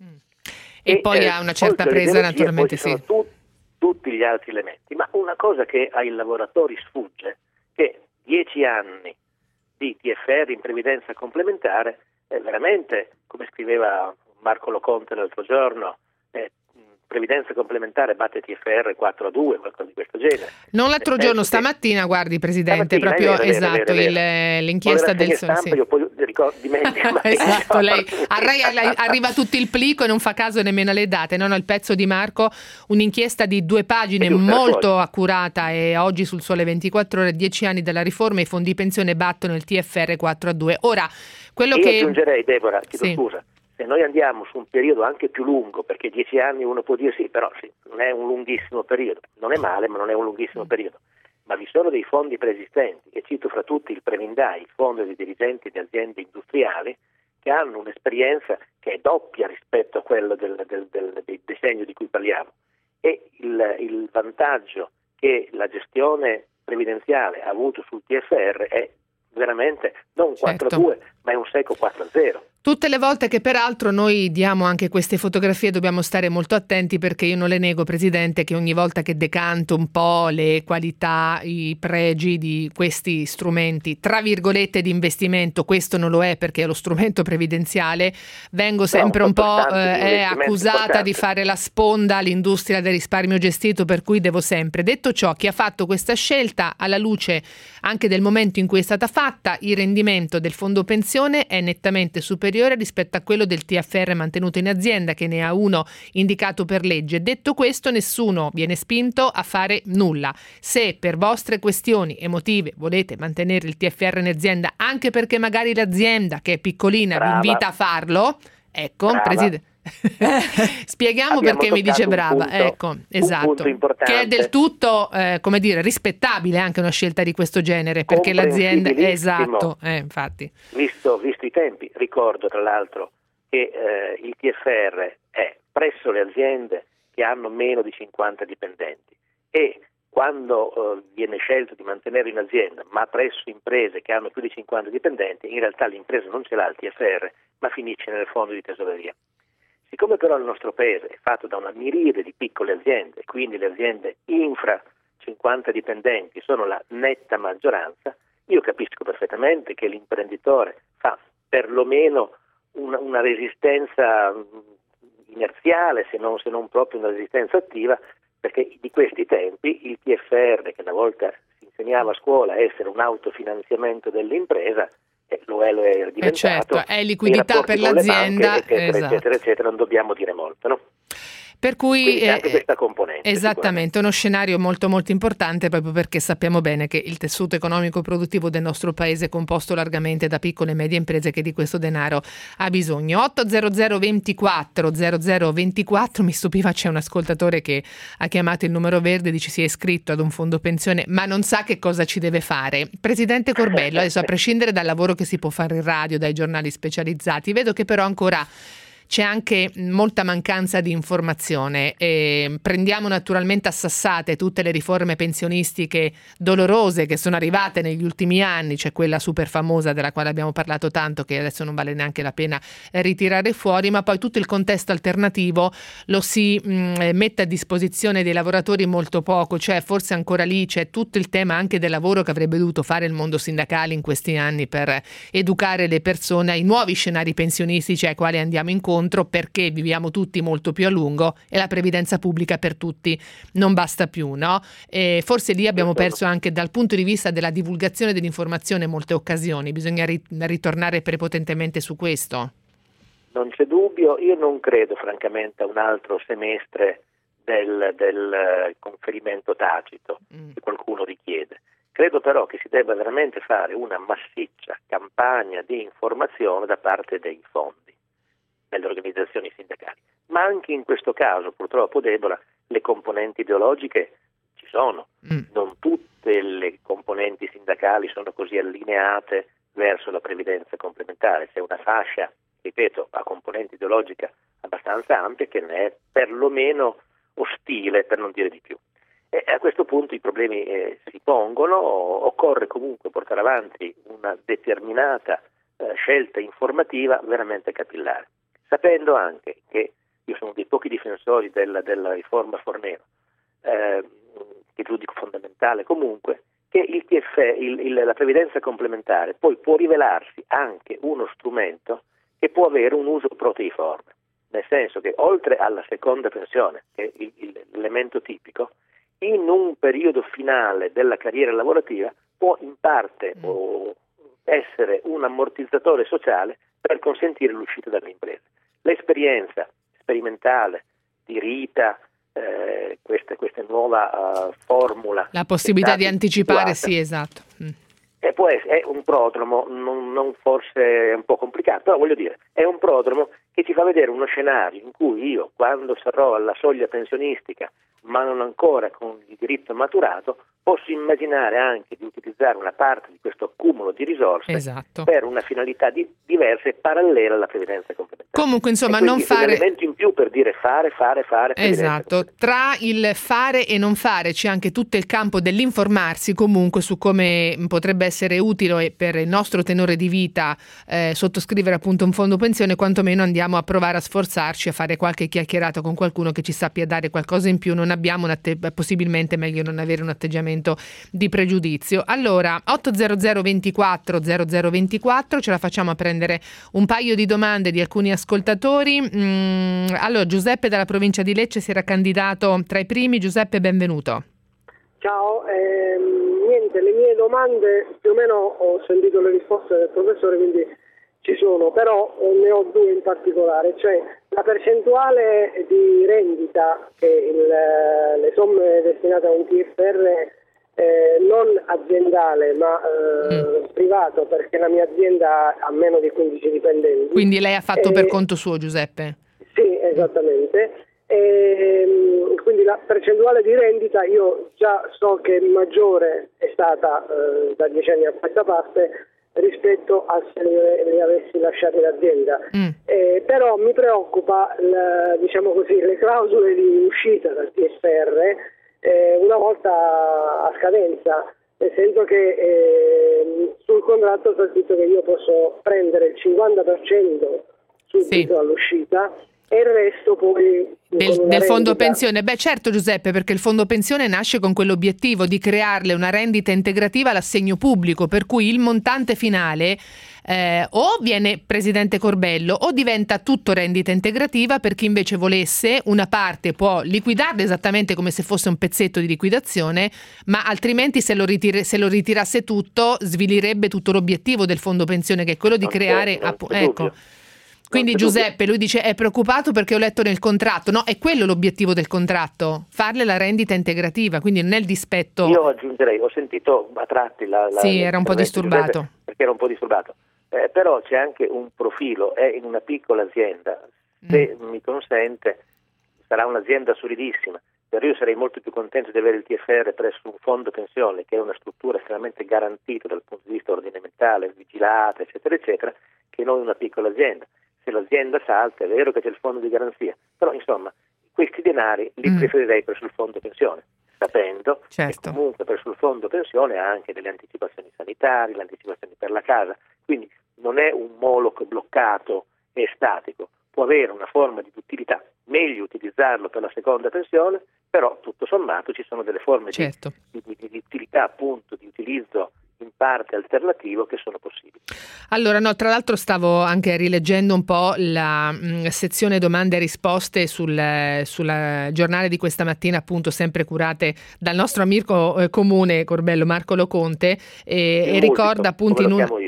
E poi ha una certa presa naturalmente, poi ci sono tutti gli altri elementi, ma una cosa che ai lavoratori sfugge, che 10 anni di TFR in previdenza complementare è veramente, come scriveva Marco Loconte l'altro giorno, previdenza complementare batte TFR 4-2, qualcosa di questo genere. Non l'altro giorno, stamattina, guardi Presidente, proprio è vero, esatto, l'inchiesta del stampa, io poi dimentico. Esatto, lei arriva tutto il plico e non fa caso nemmeno alle date. No, il pezzo di Marco, un'inchiesta di 2 pagine molto accurata, e oggi sul Sole 24 Ore, 10 anni dalla riforma, i fondi pensione battono il TFR 4-2. Ora, quello che aggiungerei, Deborah, scusa, se noi andiamo su un periodo anche più lungo, perché 10 anni uno può dire sì, però sì, non è un lunghissimo periodo, non è male, ma non è un lunghissimo periodo, ma vi sono dei fondi preesistenti, e cito fra tutti il Previndai, il fondo dei dirigenti di aziende industriali, che hanno un'esperienza che è doppia rispetto a quello del decennio di cui parliamo, e il vantaggio che la gestione previdenziale ha avuto sul TFR è veramente non 4-2, ma è un secco 4-0. Tutte le volte che peraltro noi diamo anche queste fotografie dobbiamo stare molto attenti, perché io non le nego, Presidente, che ogni volta che decanto un po' le qualità, i pregi di questi strumenti, tra virgolette, di investimento, questo non lo è perché è lo strumento previdenziale, vengo sempre un po' accusata di fare la sponda all'industria del risparmio gestito, per cui devo sempre. Detto ciò, chi ha fatto questa scelta, alla luce anche del momento in cui è stata fatta, il rendimento del fondo pensione è nettamente superiore rispetto a quello del TFR mantenuto in azienda, che ne ha uno indicato per legge. Detto questo, nessuno viene spinto a fare nulla. Se per vostre questioni emotive volete mantenere il TFR in azienda, anche perché magari l'azienda, che è piccolina, vi invita a farlo, ecco, Presidente. Spieghiamo perché mi dice brava, ecco, esatto, che è del tutto rispettabile anche una scelta di questo genere, perché l'azienda, esatto, infatti, visto i tempi. Ricordo tra l'altro che il TFR è presso le aziende che hanno meno di 50 dipendenti, e quando viene scelto di mantenere in azienda ma presso imprese che hanno più di 50 dipendenti, in realtà l'impresa non ce l'ha il TFR ma finisce nel fondo di tesoreria. Siccome però il nostro paese è fatto da una miriade di piccole aziende, quindi le aziende infra 50 dipendenti sono la netta maggioranza, io capisco perfettamente che l'imprenditore fa perlomeno una resistenza inerziale, se non proprio una resistenza attiva, perché di questi tempi il TFR, che una volta si insegnava a scuola essere un autofinanziamento dell'impresa, lo è diventato, certo, è liquidità per l'azienda, eccetera, eccetera, non dobbiamo dire molto, no? Per cui anche questa componente, esattamente, uno scenario molto molto importante, proprio perché sappiamo bene che il tessuto economico produttivo del nostro paese è composto largamente da piccole e medie imprese che di questo denaro ha bisogno. 800 24 0024, mi stupiva, c'è un ascoltatore che ha chiamato il numero verde, dice si è iscritto ad un fondo pensione ma non sa che cosa ci deve fare. Presidente Corbello, adesso a prescindere dal lavoro che si può fare in radio, dai giornali specializzati, vedo che però ancora c'è anche molta mancanza di informazione. Prendiamo naturalmente a sassate tutte le riforme pensionistiche dolorose che sono arrivate negli ultimi anni, c'è quella super famosa della quale abbiamo parlato tanto, che adesso non vale neanche la pena ritirare fuori, ma poi tutto il contesto alternativo lo si mette a disposizione dei lavoratori molto poco, cioè forse ancora lì c'è tutto il tema anche del lavoro che avrebbe dovuto fare il mondo sindacale in questi anni per educare le persone ai nuovi scenari pensionistici ai quali andiamo incontro, perché viviamo tutti molto più a lungo e la previdenza pubblica per tutti non basta più, no? E forse lì abbiamo perso anche dal punto di vista della divulgazione dell'informazione molte occasioni, bisogna ritornare prepotentemente su questo. Non c'è dubbio, io non credo francamente a un altro semestre del conferimento tacito che qualcuno richiede. Credo però che si debba veramente fare una massiccia campagna di informazione da parte dei fondi, nelle organizzazioni sindacali, ma anche in questo caso purtroppo, Deborah, le componenti ideologiche ci sono, non tutte le componenti sindacali sono così allineate verso la previdenza complementare, c'è una fascia, ripeto, a componente ideologica abbastanza ampia che ne è perlomeno ostile, per non dire di più. E a questo punto i problemi si pongono, occorre comunque portare avanti una determinata scelta informativa veramente capillare, sapendo anche che io sono dei pochi difensori della riforma Fornero, che giudico fondamentale comunque, che la previdenza complementare poi può rivelarsi anche uno strumento che può avere un uso proteiforme, nel senso che oltre alla seconda pensione, che è l'elemento tipico, in un periodo finale della carriera lavorativa può in parte essere un ammortizzatore sociale per consentire l'uscita dalle imprese. L'esperienza sperimentale di Rita, questa nuova formula, la possibilità di anticipare, sì, esatto. È un prodromo, non forse è un po' complicato, però voglio dire, è un prodromo che ci fa vedere uno scenario in cui io, quando sarò alla soglia pensionistica, ma non ancora con il diritto maturato, posso immaginare anche di utilizzare una parte di questo accumulo di risorse per una finalità diversa e parallela alla previdenza complementare. Comunque, insomma, non fare un elemento in più per dire fare. Esatto, tra il fare e non fare c'è anche tutto il campo dell'informarsi comunque su come potrebbe essere utile per il nostro tenore di vita sottoscrivere appunto un fondo pensione. Quantomeno andiamo a provare a sforzarci a fare qualche chiacchierata con qualcuno che ci sappia dare qualcosa in più. Non abbiamo possibilmente meglio non avere un atteggiamento di pregiudizio. Allora 800 24 0024, ce la facciamo a prendere un paio di domande di alcuni ascoltatori. Allora, Giuseppe dalla provincia di Lecce si era candidato tra i primi. Giuseppe, benvenuto. Ciao, niente, le mie domande più o meno ho sentito le risposte del professore, quindi ci sono, però ne ho due in particolare, cioè la percentuale di rendita che le somme destinate a un TFR non aziendale ma privato, perché la mia azienda ha meno di 15 dipendenti. Quindi lei ha fatto per conto suo, Giuseppe? Sì, esattamente. Quindi la percentuale di rendita io già so che maggiore è stata da 10 anni a questa parte rispetto a se le avessi lasciate l'azienda. Però mi preoccupa diciamo così, le clausole di uscita dal TFR una volta a scadenza, nel senso che sul contratto sta scritto che io posso prendere il 50% subito all'uscita e il resto poi del fondo pensione. Beh, certo, Giuseppe, perché il fondo pensione nasce con quell'obiettivo di crearle una rendita integrativa all'assegno pubblico, per cui il montante finale o viene presidente Corbello o diventa tutto rendita integrativa. Per chi invece volesse, una parte può liquidarla esattamente come se fosse un pezzetto di liquidazione, ma altrimenti se lo ritirasse tutto svilirebbe tutto l'obiettivo del fondo pensione, che è quello di creare ecco. Quindi Giuseppe, lui dice è preoccupato perché ho letto nel contratto. No, è quello l'obiettivo del contratto, farle la rendita integrativa, quindi non è il dispetto. Io aggiungerei, ho sentito a tratti sì, era un po' disturbato. Perché era un po' disturbato. Però c'è anche un profilo, è in una piccola azienda, se mi consente sarà un'azienda solidissima, però io sarei molto più contento di avere il TFR presso un fondo pensione che è una struttura estremamente garantita dal punto di vista ordinamentale, vigilata, eccetera, eccetera, che non una piccola azienda. Se l'azienda salta è vero che c'è il fondo di garanzia, però insomma questi denari li preferirei presso il fondo pensione, sapendo che comunque presso il fondo pensione ha anche delle anticipazioni sanitarie, le anticipazioni per la casa, quindi non è un moloch bloccato e statico, può avere una forma di utilità, meglio utilizzarlo per la seconda pensione, però tutto sommato ci sono delle forme di utilità, appunto, di utilizzo in parte alternativo che sono possibili. Allora, no, tra l'altro stavo anche rileggendo un po' la sezione domande e risposte sul giornale di questa mattina, appunto sempre curate dal nostro amico comune Corbello, Marco Loconte, e ricorda appunto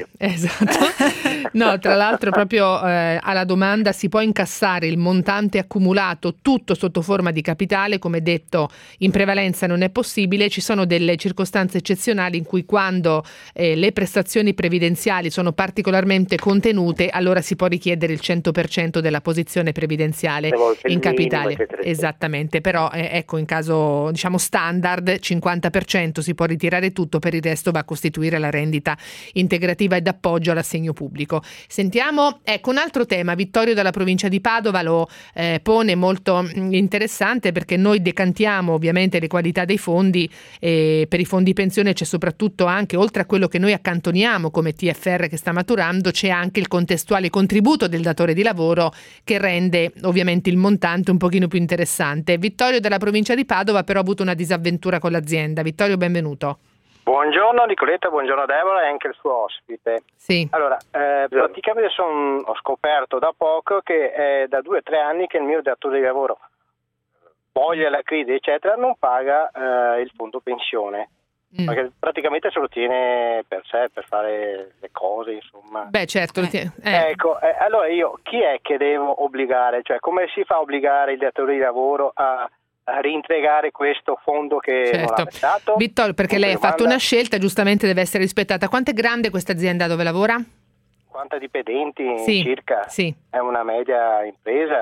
esatto. No, tra l'altro proprio alla domanda si può incassare il montante accumulato tutto sotto forma di capitale, come detto in prevalenza non è possibile, ci sono delle circostanze eccezionali in cui quando le prestazioni previdenziali sono particolarmente contenute, allora si può richiedere il 100% della posizione previdenziale in capitale. Minimo, esattamente, però ecco, in caso diciamo standard 50% si può ritirare tutto, per il resto va a costituire la rendita integrativa ed appoggio all'assegno pubblico. Sentiamo, ecco, un altro tema. Vittorio dalla provincia di Padova lo pone molto interessante, perché noi decantiamo ovviamente le qualità dei fondi, per i fondi pensione c'è soprattutto anche, oltre a quello che noi accantoniamo come TFR che sta maturando, c'è anche il contestuale contributo del datore di lavoro che rende ovviamente il montante un pochino più interessante. Vittorio della provincia di Padova però ha avuto una disavventura con l'azienda. Vittorio, benvenuto. Buongiorno Nicoletta, buongiorno Deborah e anche il suo ospite. Sì. Allora, praticamente ho scoperto da poco che è da 2 o 3 anni che il mio datore di lavoro, voglia la crisi eccetera, non paga il fondo pensione. Perché praticamente se lo tiene per sé, per fare le cose, insomma. Beh, certo. Ecco, allora io chi è che devo obbligare? Cioè, come si fa a obbligare il datore di lavoro a reintegrare questo fondo che non ha versato? Vittorio, perché lei ha fatto una scelta, giustamente deve essere rispettata. Quanto è grande questa azienda dove lavora? Quanti dipendenti sì, circa? Sì. È una media impresa.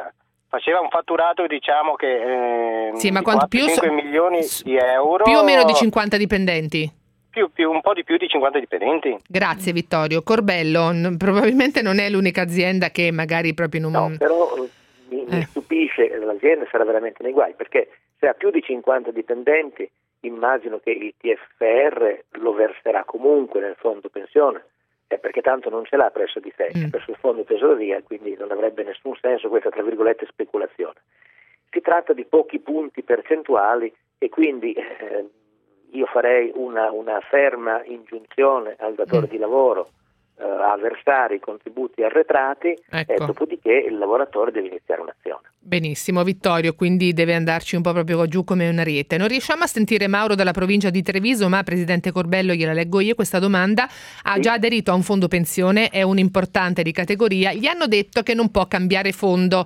faceva un fatturato, diciamo, che sì, ma di quanto 5 milioni di euro. Più o meno di 50 dipendenti? Un po' di più di 50 dipendenti. Grazie Vittorio. Corbello, probabilmente non è l'unica azienda che magari proprio non... No, però mi stupisce, l'azienda sarà veramente nei guai, perché se ha più di 50 dipendenti immagino che il TFR lo verserà comunque nel fondo pensione, perché tanto non ce l'ha presso di sé, presso il fondo tesoreria, quindi non avrebbe nessun senso questa, tra virgolette, speculazione. Si tratta di pochi punti percentuali e quindi io farei una ferma ingiunzione al datore di lavoro a versare i contributi arretrati, ecco. Dopodiché il lavoratore deve iniziare un'azione. Benissimo Vittorio, quindi deve andarci un po' proprio giù come un ariete. Non riusciamo a sentire Mauro dalla provincia di Treviso, ma Presidente Corbello, gliela leggo io questa domanda. Ha già aderito a un fondo pensione, è un importante di categoria, gli hanno detto che non può cambiare fondo.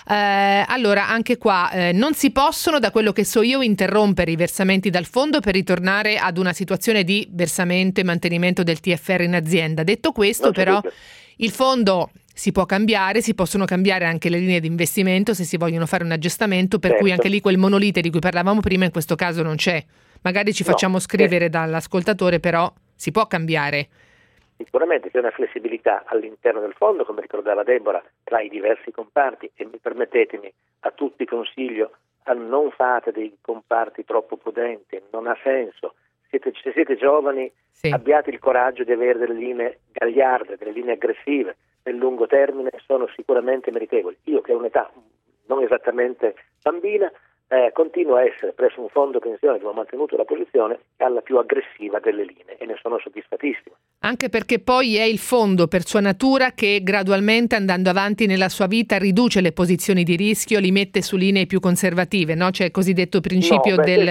Allora anche qua non si possono, da quello che so io, interrompere i versamenti dal fondo per ritornare ad una situazione di versamento e mantenimento del TFR in azienda. Detto questo, però, il fondo si può cambiare, si possono cambiare anche le linee di investimento se si vogliono fare un aggiustamento, per cui anche lì quel monolite di cui parlavamo prima in questo caso non c'è. Magari ci facciamo scrivere dall'ascoltatore, però si può cambiare. Sicuramente c'è una flessibilità all'interno del fondo, come ricordava Deborah, tra i diversi comparti, e permettetemi, a tutti consiglio, non fate dei comparti troppo prudenti, non ha senso. Se siete giovani, abbiate il coraggio di avere delle linee gagliarde, delle linee aggressive, nel lungo termine sono sicuramente meritevoli. Io, che ho un'età non esattamente bambina, continuo a essere presso un fondo pensione dove ho mantenuto la posizione alla più aggressiva delle linee e ne sono soddisfatissimo. Anche perché poi è il fondo per sua natura che gradualmente, andando avanti nella sua vita, riduce le posizioni di rischio, li mette su linee più conservative, no? C'è il cosiddetto principio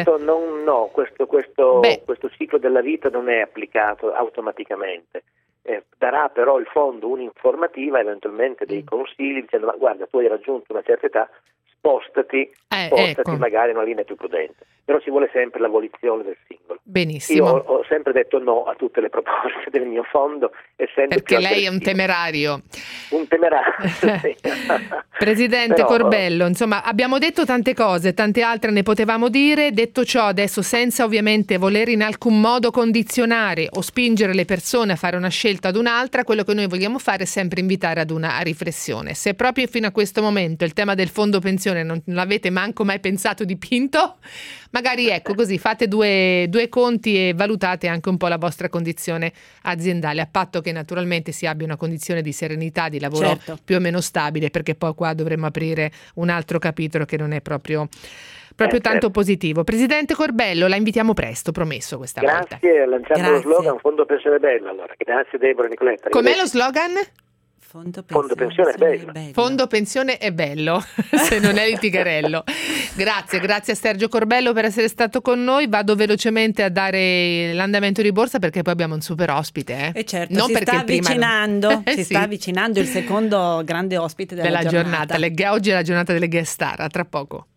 questo ciclo della vita non è applicato automaticamente. Darà però il fondo un'informativa, eventualmente dei consigli, dicendo: ma guarda, tu hai raggiunto una certa età, spostati ecco, magari in una linea più prudente. Però ci vuole sempre l'abolizione del singolo. Benissimo. Io ho sempre detto no a tutte le proposte del mio fondo, essendo perché lei è un temerario. Un temerario, sì. Presidente Corbello, insomma, abbiamo detto tante cose, tante altre ne potevamo dire. Detto ciò, adesso, senza ovviamente voler in alcun modo condizionare o spingere le persone a fare una scelta ad un'altra, quello che noi vogliamo fare è sempre invitare ad una riflessione. Se proprio fino a questo momento il tema del fondo pensione non l'avete manco mai pensato dipinto, magari ecco così fate due conti e valutate anche un po' la vostra condizione aziendale, a patto che naturalmente si abbia una condizione di serenità, di lavoro più o meno stabile, perché poi qua dovremmo aprire un altro capitolo che non è proprio tanto positivo. Presidente Corbello, la invitiamo presto, promesso questa volta. Grazie, lanciamo lo slogan Fondo Pensione Bello. Allora, grazie Deborah e Nicoletta. Com'è lo slogan? Fondo pensione è bello. Fondo pensione è bello, se non è litigarello. Grazie a Sergio Corbello per essere stato con noi. Vado velocemente a dare l'andamento di borsa perché poi abbiamo un super ospite. Certo, non si sta avvicinando il secondo grande ospite della giornata. Oggi è la giornata delle guest star, a tra poco.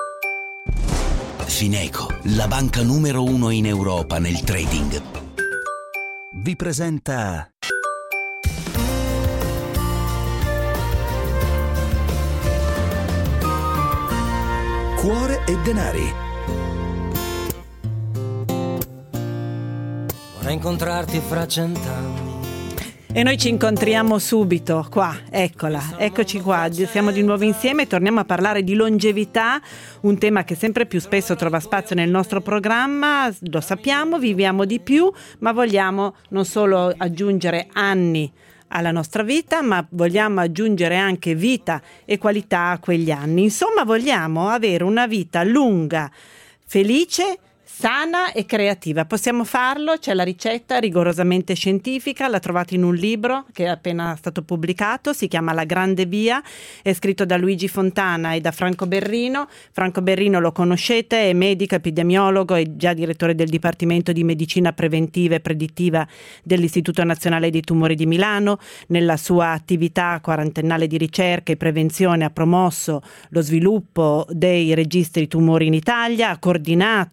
Fineco, la banca numero 1 in Europa nel trading, vi presenta Cuore e denari. Vorrei incontrarti fra 100 anni. E noi ci incontriamo subito qua, eccola, eccoci qua, siamo di nuovo insieme e torniamo a parlare di longevità, un tema che sempre più spesso trova spazio nel nostro programma, lo sappiamo, viviamo di più, ma vogliamo non solo aggiungere anni alla nostra vita, ma vogliamo aggiungere anche vita e qualità a quegli anni. Insomma, vogliamo avere una vita lunga, felice, sana e creativa. Possiamo farlo, c'è la ricetta rigorosamente scientifica, la trovate in un libro che è appena stato pubblicato, si chiama La Grande Via, è scritto da Luigi Fontana e da Franco Berrino. Franco Berrino lo conoscete, è medico, epidemiologo e già direttore del Dipartimento di Medicina Preventiva e Predittiva dell'Istituto Nazionale dei Tumori di Milano. Nella sua attività quarantennale di ricerca e prevenzione ha promosso lo sviluppo dei registri tumori in Italia, ha coordinato anche i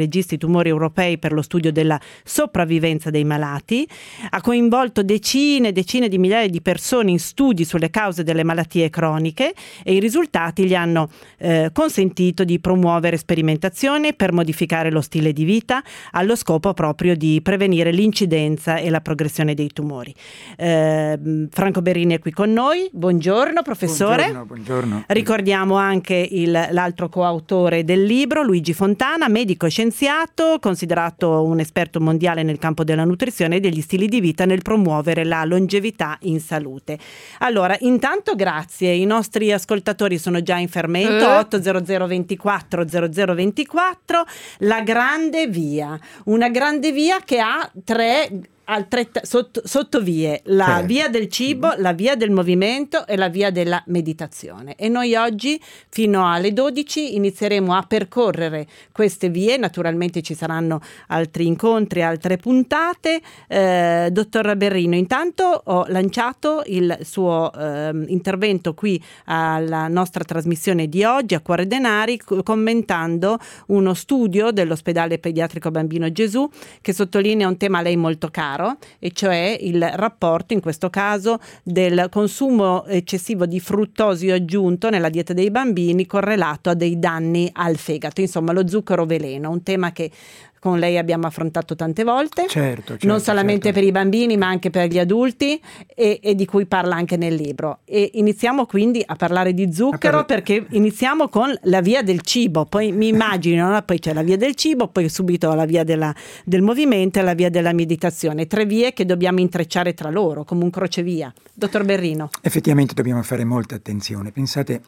registri tumori europei per lo studio della sopravvivenza dei malati, ha coinvolto decine e decine di migliaia di persone in studi sulle cause delle malattie croniche e i risultati gli hanno consentito di promuovere sperimentazione per modificare lo stile di vita allo scopo proprio di prevenire l'incidenza e la progressione dei tumori. Franco Berrini è qui con noi. Buongiorno professore. Buongiorno. Ricordiamo anche l'altro coautore del libro, Luigi Fontana, medico e scienziato, considerato un esperto mondiale nel campo della nutrizione e degli stili di vita nel promuovere la longevità in salute. Allora, intanto grazie, i nostri ascoltatori sono già in fermento, 800 24 0024, la grande via, una grande via che ha tre sottovie, la via del cibo, la via del movimento e la via della meditazione, e noi oggi fino alle 12 inizieremo a percorrere queste vie. Naturalmente ci saranno altri incontri, altre puntate. Dottor Berrino, intanto ho lanciato il suo intervento qui alla nostra trasmissione di oggi a Cuore Denari, commentando uno studio dell'ospedale pediatrico Bambino Gesù che sottolinea un tema a lei molto caro, e cioè il rapporto, in questo caso, del consumo eccessivo di fruttosio aggiunto nella dieta dei bambini correlato a dei danni al fegato, insomma lo zucchero veleno, un tema che con lei abbiamo affrontato tante volte, non solamente per i bambini ma anche per gli adulti, e di cui parla anche nel libro. E iniziamo quindi a parlare di zucchero perché iniziamo con la via del cibo, poi mi immagino, no? Poi c'è la via del cibo, poi subito la via del movimento e la via della meditazione, 3 vie che dobbiamo intrecciare tra loro come un crocevia. Dottor Berrino. Effettivamente dobbiamo fare molta attenzione. Pensate,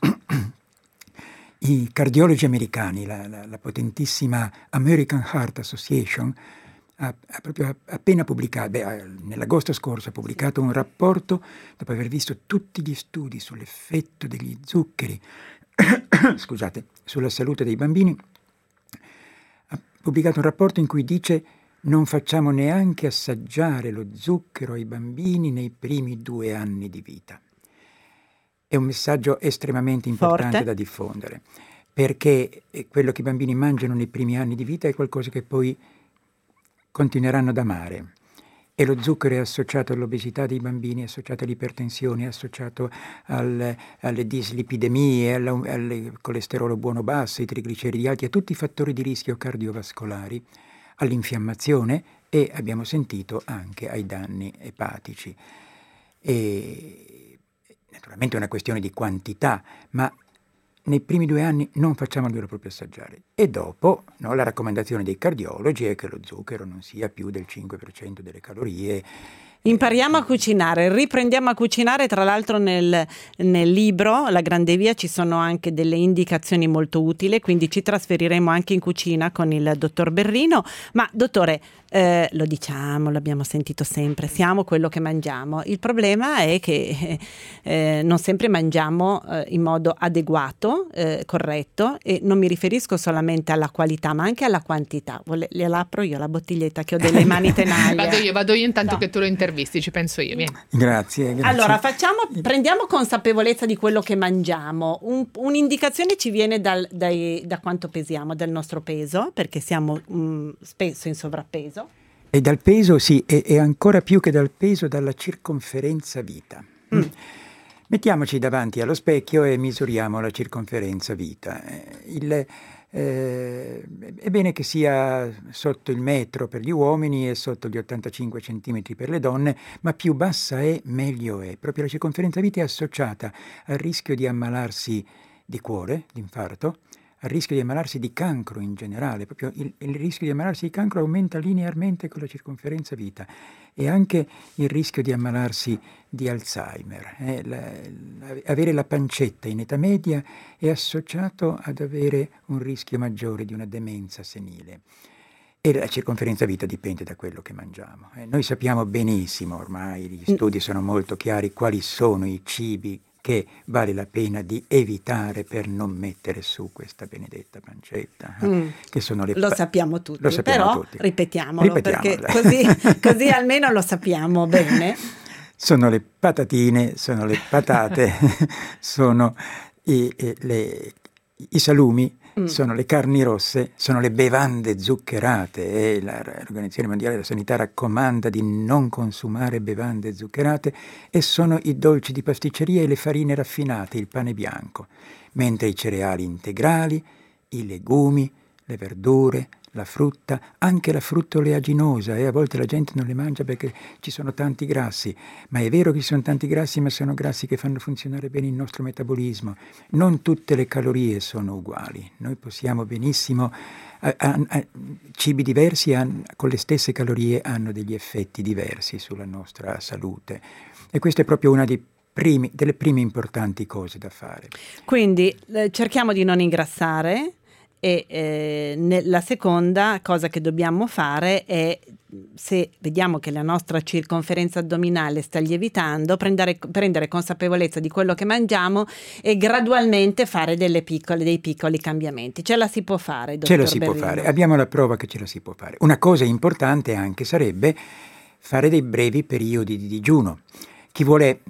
i cardiologi americani, la potentissima American Heart Association, ha proprio appena pubblicato, nell'agosto scorso ha pubblicato un rapporto, dopo aver visto tutti gli studi sull'effetto degli zuccheri scusate, sulla salute dei bambini, ha pubblicato un rapporto in cui dice: non facciamo neanche assaggiare lo zucchero ai bambini nei primi 2 anni di vita. È un messaggio estremamente importante da diffondere, perché quello che i bambini mangiano nei primi anni di vita è qualcosa che poi continueranno ad amare. E lo zucchero è associato all'obesità dei bambini, è associato all'ipertensione, è associato alle dislipidemie, al colesterolo buono basso, ai trigliceridi alti, a tutti i fattori di rischio cardiovascolari, all'infiammazione e, abbiamo sentito, anche ai danni epatici. Naturalmente è una questione di quantità, ma nei primi 2 anni non facciamolo proprio assaggiare. E dopo, no, la raccomandazione dei cardiologi è che lo zucchero non sia più del 5% delle calorie. Impariamo a cucinare, riprendiamo a cucinare. Tra l'altro nel libro La Grande Via ci sono anche delle indicazioni molto utili, quindi ci trasferiremo anche in cucina con il dottor Berrino. Ma dottore, lo diciamo, l'abbiamo sentito sempre, siamo quello che mangiamo. Il problema è che non sempre mangiamo in modo adeguato, corretto, e non mi riferisco solamente alla qualità ma anche alla quantità. Le apro io la bottiglietta che ho delle mani tenaglie. Vado io intanto che tu lo intervisti, ci penso io. Vieni. Grazie. Allora prendiamo consapevolezza di quello che mangiamo. Un'indicazione ci viene da quanto pesiamo, dal nostro peso, perché siamo spesso in sovrappeso. E dal peso, sì, e ancora più che dal peso, dalla circonferenza vita. Mettiamoci davanti allo specchio e misuriamo la circonferenza vita. È bene che sia sotto il metro per gli uomini e sotto gli 85 centimetri per le donne, ma più bassa è meglio è. Proprio la circonferenza vita è associata al rischio di ammalarsi di cuore, di infarto, al rischio di ammalarsi di cancro in generale. Proprio il rischio di ammalarsi di cancro aumenta linearmente con la circonferenza vita, e anche il rischio di ammalarsi di Alzheimer. Avere la pancetta in età media è associato ad avere un rischio maggiore di una demenza senile. E la circonferenza vita dipende da quello che mangiamo. Noi sappiamo benissimo, ormai gli studi sono molto chiari, quali sono i cibi che vale la pena di evitare per non mettere su questa benedetta pancetta, che sono le lo sappiamo tutti, però tutti. Ripetiamolo perché così almeno lo sappiamo bene. Sono le patatine, sono le patate, sono i salumi, sono le carni rosse, sono le bevande zuccherate e l'Organizzazione Mondiale della Sanità raccomanda di non consumare bevande zuccherate, e sono i dolci di pasticceria e le farine raffinate, il pane bianco, mentre i cereali integrali, i legumi, le verdure, la frutta, anche la frutta oleaginosa, a volte la gente non le mangia perché ci sono tanti grassi, ma è vero che ci sono tanti grassi, ma sono grassi che fanno funzionare bene il nostro metabolismo. Non tutte le calorie sono uguali, noi possiamo benissimo, cibi diversi con le stesse calorie hanno degli effetti diversi sulla nostra salute, e questa è proprio una delle prime importanti cose da fare. Quindi cerchiamo di non ingrassare. E la seconda cosa che dobbiamo fare è, se vediamo che la nostra circonferenza addominale sta lievitando, prendere consapevolezza di quello che mangiamo e gradualmente fare dei piccoli cambiamenti. Ce la si può fare, dottor Ce la si Berrino? può fare, abbiamo la prova che ce la si può fare. Una cosa importante anche sarebbe fare dei brevi periodi di digiuno. Chi vuole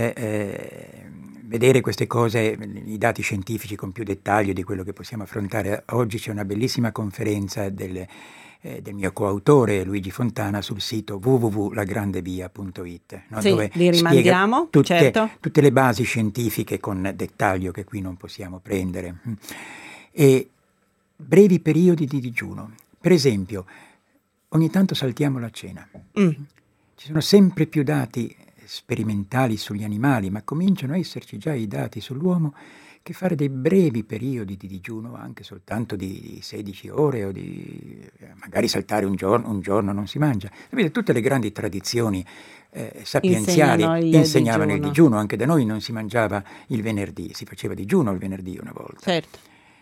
vedere queste cose, i dati scientifici con più dettaglio di quello che possiamo affrontare oggi, c'è una bellissima conferenza del mio coautore Luigi Fontana sul sito www.lagrandevia.it, no? Sì, dove li rimandiamo, spiega tutte le basi scientifiche con dettaglio che qui non possiamo prendere. E brevi periodi di digiuno. Per esempio, ogni tanto saltiamo la cena. Ci sono sempre più dati sperimentali sugli animali, ma cominciano a esserci già i dati sull'uomo, che fare dei brevi periodi di digiuno, anche soltanto di 16 ore, o magari saltare un giorno non si mangia. Sapete, tutte le grandi tradizioni sapienziali insegnavano il digiuno. Anche da noi non si mangiava il venerdì, si faceva digiuno il venerdì una volta. Certo.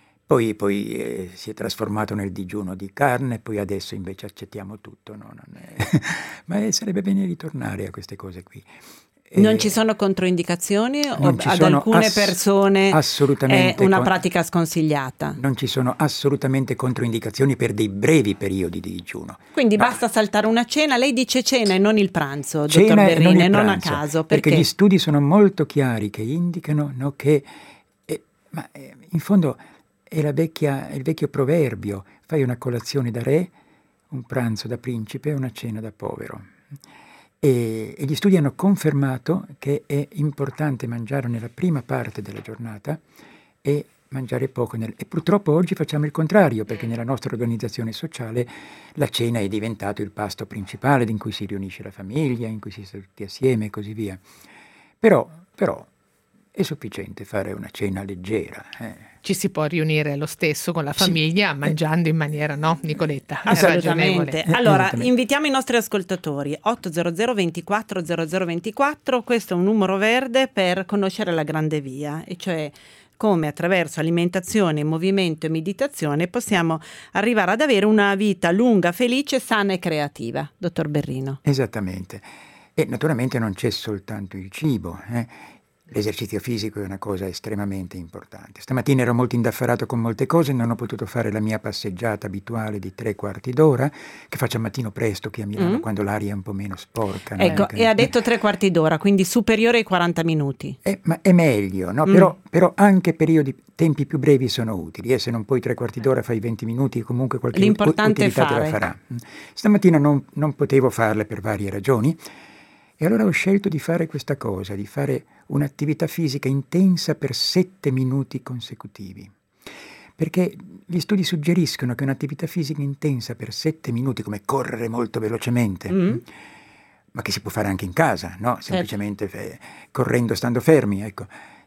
Poi si è trasformato nel digiuno di carne, poi adesso invece accettiamo tutto, no? Ma sarebbe bene ritornare a queste cose qui. Non ci sono controindicazioni o ad alcune persone è una pratica sconsigliata? Non ci sono assolutamente controindicazioni per dei brevi periodi di digiuno. Quindi basta saltare una cena, lei dice cena e non il pranzo, dottor Berrino, e non a caso. Perché gli studi sono molto chiari che indicano, no, che in fondo è il vecchio proverbio: fai una colazione da re, un pranzo da principe e una cena da povero. E gli studi hanno confermato che è importante mangiare nella prima parte della giornata e mangiare poco. E purtroppo oggi facciamo il contrario, perché nella nostra organizzazione sociale la cena è diventato il pasto principale in cui si riunisce la famiglia, in cui si sta tutti assieme e così via. Però è sufficiente fare una cena leggera. Ci si può riunire lo stesso con la famiglia, mangiando in maniera, no, Nicoletta? Assolutamente. Allora, invitiamo i nostri ascoltatori. 800 24 0024, questo è un numero verde per conoscere la Grande Via, e cioè come attraverso alimentazione, movimento e meditazione possiamo arrivare ad avere una vita lunga, felice, sana e creativa. Dottor Berrino. Esattamente. E naturalmente non c'è soltanto il cibo, L'esercizio fisico è una cosa estremamente importante. Stamattina ero molto indaffarato con molte cose, non ho potuto fare la mia passeggiata abituale di 3/4 d'ora, che faccio al mattino presto qui a Milano, quando l'aria è un po' meno sporca. Ecco, e ha detto 3/4 d'ora, quindi superiore ai 40 minuti. Ma è meglio, no? Però anche tempi più brevi sono utili. Se non puoi 3/4 d'ora, fai 20 minuti, comunque qualche L'importante utilità è fare. te la farà. Stamattina non potevo farle per varie ragioni. E allora ho scelto di fare questa cosa, di fare un'attività fisica intensa per 7 minuti consecutivi. Perché gli studi suggeriscono che un'attività fisica intensa per 7 minuti, come correre molto velocemente, ma che si può fare anche in casa, no? Semplicemente correndo, stando fermi, ecco,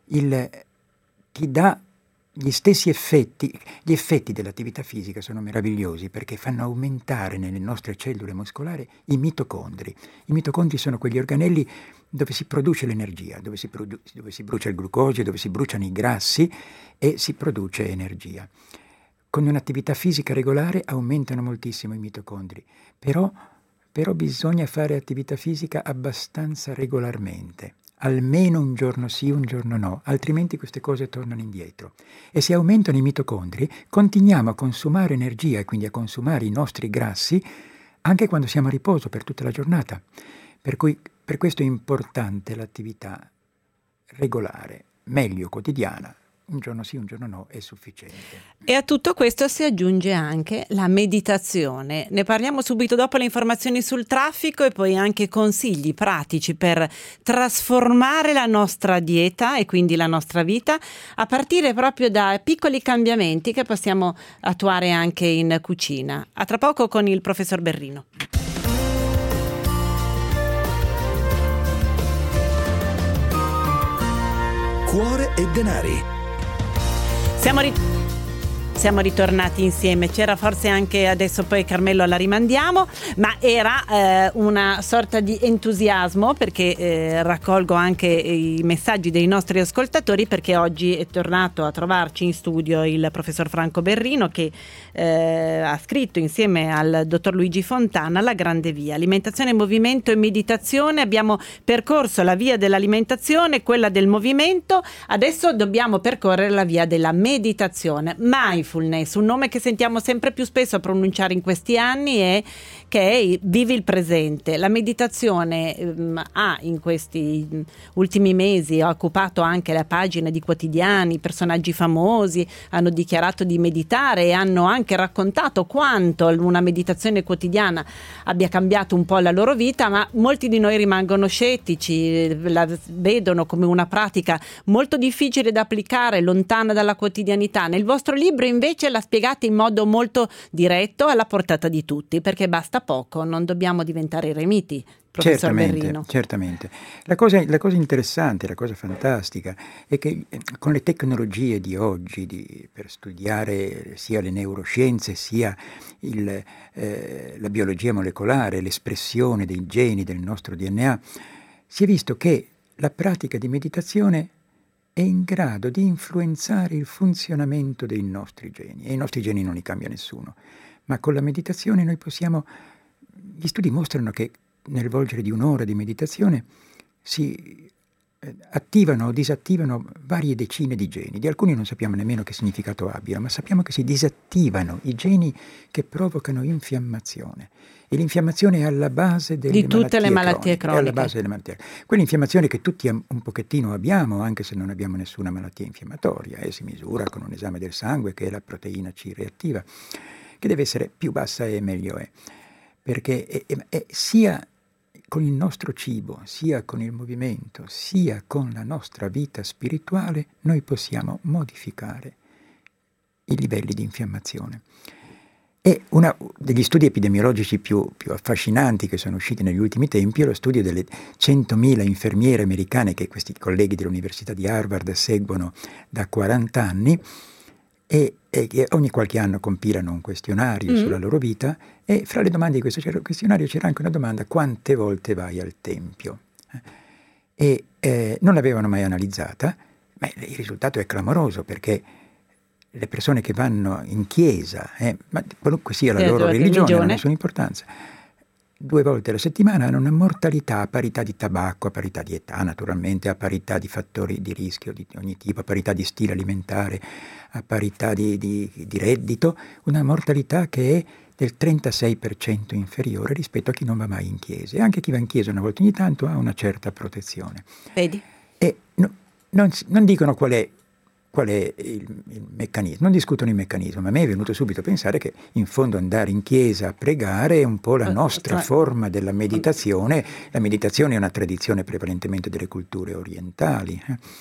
ti dà gli stessi effetti. Gli effetti dell'attività fisica sono meravigliosi perché fanno aumentare nelle nostre cellule muscolari i mitocondri. I mitocondri sono quegli organelli dove si produce l'energia, dove si brucia il glucosio, dove si bruciano i grassi e si produce energia. Con un'attività fisica regolare aumentano moltissimo i mitocondri, però bisogna fare attività fisica abbastanza regolarmente. Almeno un giorno sì, un giorno no, altrimenti queste cose tornano indietro. E se aumentano i mitocondri, continuiamo a consumare energia e quindi a consumare i nostri grassi anche quando siamo a riposo per tutta la giornata. Per questo è importante l'attività regolare, meglio quotidiana, un giorno sì, un giorno no, è sufficiente. E a tutto questo si aggiunge anche la meditazione. Ne parliamo subito dopo le informazioni sul traffico e poi anche consigli pratici per trasformare la nostra dieta e quindi la nostra vita, a partire proprio da piccoli cambiamenti che possiamo attuare anche in cucina. A tra poco con il professor Berrino. Cuore e denari. Siamo ritornati insieme, c'era forse anche adesso, poi Carmelo la rimandiamo, ma era una sorta di entusiasmo perché raccolgo anche i messaggi dei nostri ascoltatori, perché oggi è tornato a trovarci in studio il professor Franco Berrino, che ha scritto insieme al dottor Luigi Fontana La Grande Via, alimentazione, movimento e meditazione. Abbiamo percorso la via dell'alimentazione, quella del movimento, adesso dobbiamo percorrere la via della meditazione. Mindfulness, un nome che sentiamo sempre più spesso pronunciare in questi anni, e che è vivi il presente. La meditazione ha in questi ultimi mesi occupato anche la pagina di quotidiani, personaggi famosi hanno dichiarato di meditare e hanno anche raccontato quanto una meditazione quotidiana abbia cambiato un po' la loro vita, ma molti di noi rimangono scettici, la vedono come una pratica molto difficile da applicare, lontana dalla quotidianità. Nel vostro libro invece la spiegate in modo molto diretto, alla portata di tutti, perché basta poco, non dobbiamo diventare eremiti, professor Berrino. Certamente. La cosa interessante, la cosa fantastica è che con le tecnologie di oggi per studiare sia le neuroscienze sia la biologia molecolare, l'espressione dei geni del nostro DNA, si è visto che la pratica di meditazione è in grado di influenzare il funzionamento dei nostri geni, e i nostri geni non li cambia nessuno, ma con la meditazione noi possiamo, gli studi mostrano che nel volgere di un'ora di meditazione si attivano o disattivano varie decine di geni, di alcuni non sappiamo nemmeno che significato abbiano, ma sappiamo che si disattivano i geni che provocano infiammazione. E l'infiammazione è alla base di tutte le malattie croniche. È alla base delle malattie. Quell'infiammazione che tutti un pochettino abbiamo, anche se non abbiamo nessuna malattia infiammatoria, si misura con un esame del sangue, che è la proteina C reattiva, che deve essere più bassa e meglio è. Perché sia con il nostro cibo, sia con il movimento, sia con la nostra vita spirituale, noi possiamo modificare i livelli di infiammazione. E uno degli studi epidemiologici più affascinanti che sono usciti negli ultimi tempi è lo studio delle 100.000 infermiere americane che questi colleghi dell'Università di Harvard seguono da 40 anni e che ogni qualche anno compilano un questionario sulla loro vita, e fra le domande di questo questionario c'era anche una domanda: quante volte vai al tempio? Non l'avevano mai analizzata, ma il risultato è clamoroso, perché le persone che vanno in chiesa, ma qualunque sia la loro religione, non ha nessuna importanza, 2 volte alla settimana hanno una mortalità a parità di tabacco, a parità di età naturalmente, a parità di fattori di rischio di ogni tipo, a parità di stile alimentare, a parità di reddito, una mortalità che è del 36% inferiore rispetto a chi non va mai in chiesa. E anche chi va in chiesa una volta ogni tanto ha una certa protezione. Vedi? E non dicono qual è il meccanismo, non discutono il meccanismo, ma a me è venuto subito a pensare che in fondo andare in chiesa a pregare è un po' la nostra forma della meditazione. La meditazione è una tradizione prevalentemente delle culture orientali,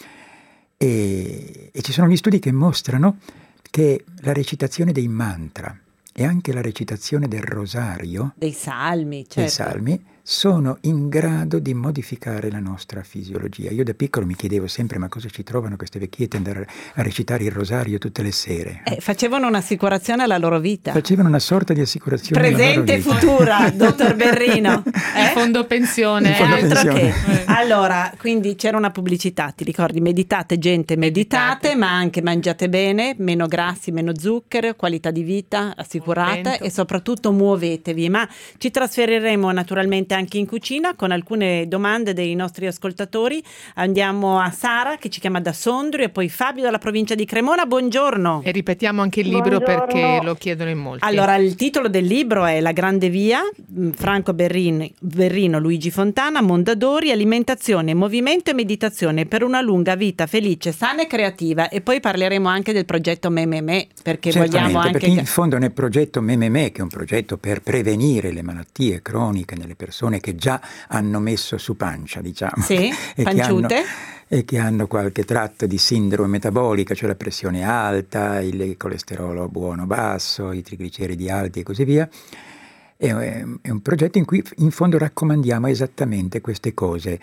e ci sono gli studi che mostrano che la recitazione dei mantra e anche la recitazione del rosario, dei salmi, sono in grado di modificare la nostra fisiologia. Io da piccolo mi chiedevo sempre: ma cosa ci trovano queste vecchiette andare a recitare il rosario tutte le sere? Facevano un'assicurazione alla loro vita. Facevano una sorta di assicurazione presente e futura, dottor Berrino. Fondo pensione. Allora, quindi c'era una pubblicità, ti ricordi? Meditate gente, meditate, ma anche mangiate bene, meno grassi, meno zucchero, qualità di vita assicurata, e soprattutto muovetevi. Ma ci trasferiremo naturalmente ovviamente anche in cucina con alcune domande dei nostri ascoltatori. Andiamo a Sara che ci chiama da Sondrio e poi Fabio dalla provincia di Cremona. Buongiorno. E ripetiamo anche il libro perché lo chiedono in molti. Allora, il titolo del libro è La Grande Via, Franco Berrino, Luigi Fontana, Mondadori, alimentazione, movimento e meditazione per una lunga vita felice, sana e creativa. E poi parleremo anche del progetto Mememe, perché vogliamo anche... perché in fondo nel progetto Mememe, che è un progetto per prevenire le malattie croniche nelle persone che già hanno messo su pancia, diciamo. Sì, panciute. Che hanno qualche tratto di sindrome metabolica, cioè la pressione alta, il colesterolo buono basso, i trigliceridi alti e così via. È un progetto in cui in fondo raccomandiamo esattamente queste cose.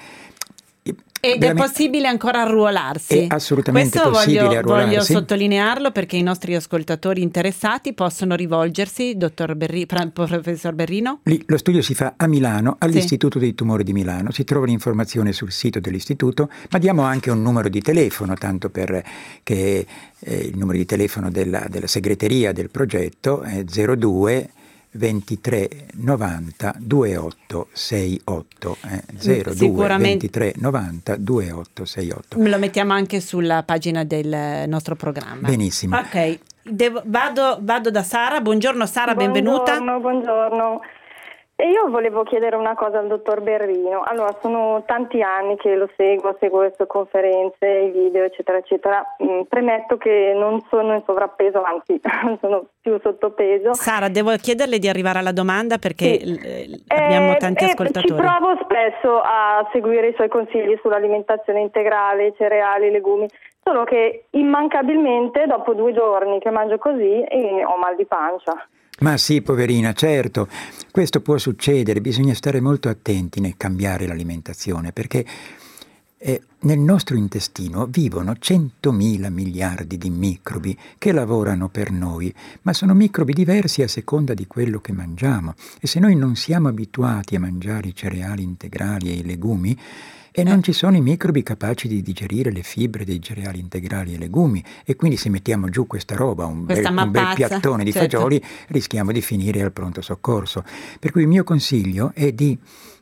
Ed è possibile ancora arruolarsi? È assolutamente questo possibile arruolarsi. Voglio sottolinearlo perché i nostri ascoltatori interessati possono rivolgersi, professor Berrino? Lo studio si fa a Milano, all'Istituto dei Tumori di Milano. Si trova l'informazione sul sito dell'istituto, ma diamo anche un numero di telefono, tanto per che il numero di telefono della segreteria del progetto è 02 23 90 28 68 02 23 90 28 68. Lo mettiamo anche sulla pagina del nostro programma. Benissimo. Ok, vado da Sara. Buongiorno Sara, benvenuta. Buongiorno. E io volevo chiedere una cosa al dottor Berrino. Allora, sono tanti anni che lo seguo le sue conferenze, i video, eccetera, eccetera. Premetto che non sono in sovrappeso, anzi, sono più sottopeso. Sara, devo chiederle di arrivare alla domanda perché abbiamo tanti ascoltatori. Ci provo spesso a seguire i suoi consigli sull'alimentazione integrale, cereali, legumi, solo che immancabilmente dopo 2 giorni che mangio così ho mal di pancia. Ma sì, poverina, certo, questo può succedere, bisogna stare molto attenti nel cambiare l'alimentazione, perché nel nostro intestino vivono 100.000 miliardi di microbi che lavorano per noi, ma sono microbi diversi a seconda di quello che mangiamo. E se noi non siamo abituati a mangiare i cereali integrali e i legumi, e non ci sono i microbi capaci di digerire le fibre dei cereali integrali e legumi, e quindi se mettiamo giù questa roba, un bel piattone di fagioli, rischiamo di finire al pronto soccorso. Per cui il mio consiglio è di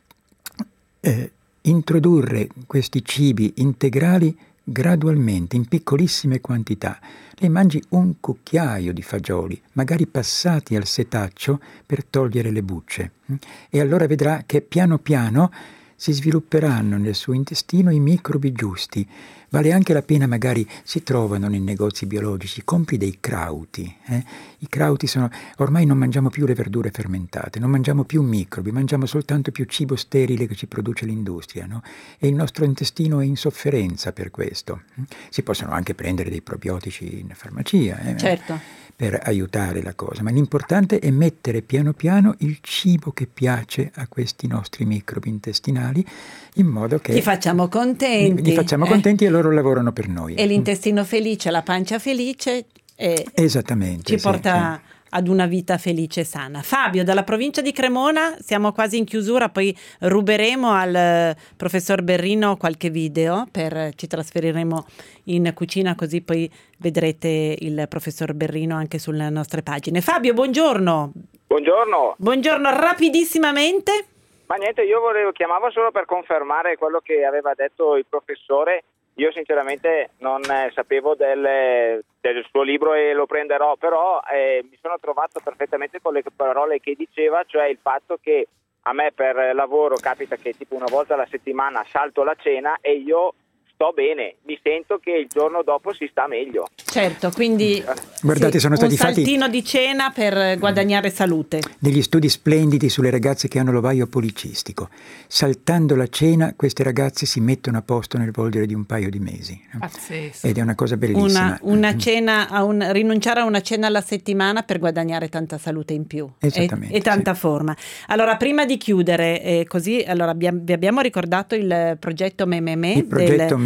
introdurre questi cibi integrali gradualmente, in piccolissime quantità. Lei mangi un cucchiaio di fagioli, magari passati al setaccio per togliere le bucce, e allora vedrà che piano piano si svilupperanno nel suo intestino i microbi giusti. Vale anche la pena, magari si trovano nei negozi biologici, compri dei crauti. I crauti ormai non mangiamo più le verdure fermentate, non mangiamo più microbi, mangiamo soltanto più cibo sterile che ci produce l'industria, no? E il nostro intestino è in sofferenza per questo. Si possono anche prendere dei probiotici in farmacia, certo, per aiutare la cosa, ma l'importante è mettere piano piano il cibo che piace a questi nostri microbi intestinali, in modo che li facciamo contenti. Li facciamo contenti e loro lavorano per noi. E l'intestino felice, la pancia felice, esattamente, ci porta ad una vita felice e sana. Fabio, dalla provincia di Cremona, siamo quasi in chiusura, poi ruberemo al professor Berrino qualche video, ci trasferiremo in cucina, così poi vedrete il professor Berrino anche sulle nostre pagine. Fabio, buongiorno. Buongiorno, rapidissimamente. Ma niente, io chiamavo solo per confermare quello che aveva detto il professore. Io sinceramente non sapevo del suo libro e lo prenderò, però mi sono trovato perfettamente con le parole che diceva, cioè il fatto che a me per lavoro capita che tipo una volta alla settimana salto la cena e io sto bene, mi sento che il giorno dopo si sta meglio. Certo, quindi guardate, sono stati fatti un saltino di cena per guadagnare salute. Degli studi splendidi sulle ragazze che hanno l'ovaio policistico. Saltando la cena, queste ragazze si mettono a posto nel volgere di un paio di mesi. Pazzesco. Ed è una cosa bellissima. Una cena, rinunciare a una cena alla settimana per guadagnare tanta salute in più. Esattamente, e tanta forma. Allora, prima di chiudere, vi abbiamo ricordato il progetto Mememe. Il progetto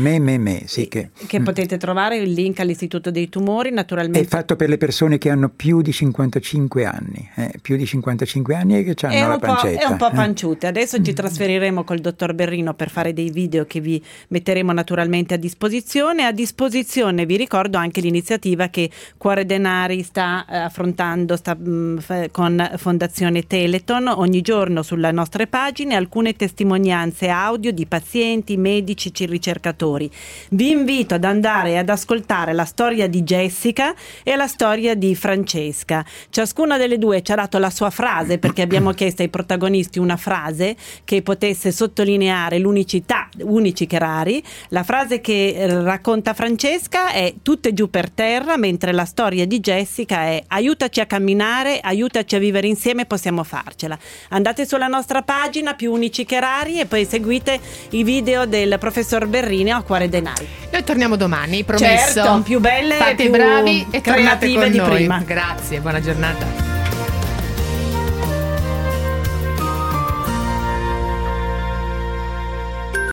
sì, che potete trovare il link all'Istituto dei Tumori, naturalmente. È fatto per le persone che hanno più di 55 anni, più di 55 anni e che hanno la pancetta. È un po' panciute. Adesso ci trasferiremo col dottor Berrino per fare dei video che vi metteremo naturalmente a disposizione. A disposizione vi ricordo anche l'iniziativa che Cuore Denari sta affrontando con Fondazione Teleton. Ogni giorno sulle nostre pagine alcune testimonianze audio di pazienti, medici, ricercatori. Vi invito ad andare ad ascoltare la storia di Jessica e la storia di Francesca. Ciascuna delle due ci ha dato la sua frase, perché abbiamo chiesto ai protagonisti una frase che potesse sottolineare l'unicità, unici che rari. La frase che racconta Francesca è tutte giù per terra, mentre la storia di Jessica è aiutaci a camminare, aiutaci a vivere insieme, possiamo farcela. Andate sulla nostra pagina più unici che rari e poi seguite i video del professor Berrino a Cuore Denari. Noi torniamo domani, promesso. Certo, più belle, fate più bravi e tornate con creative di noi. prima. Grazie, buona giornata.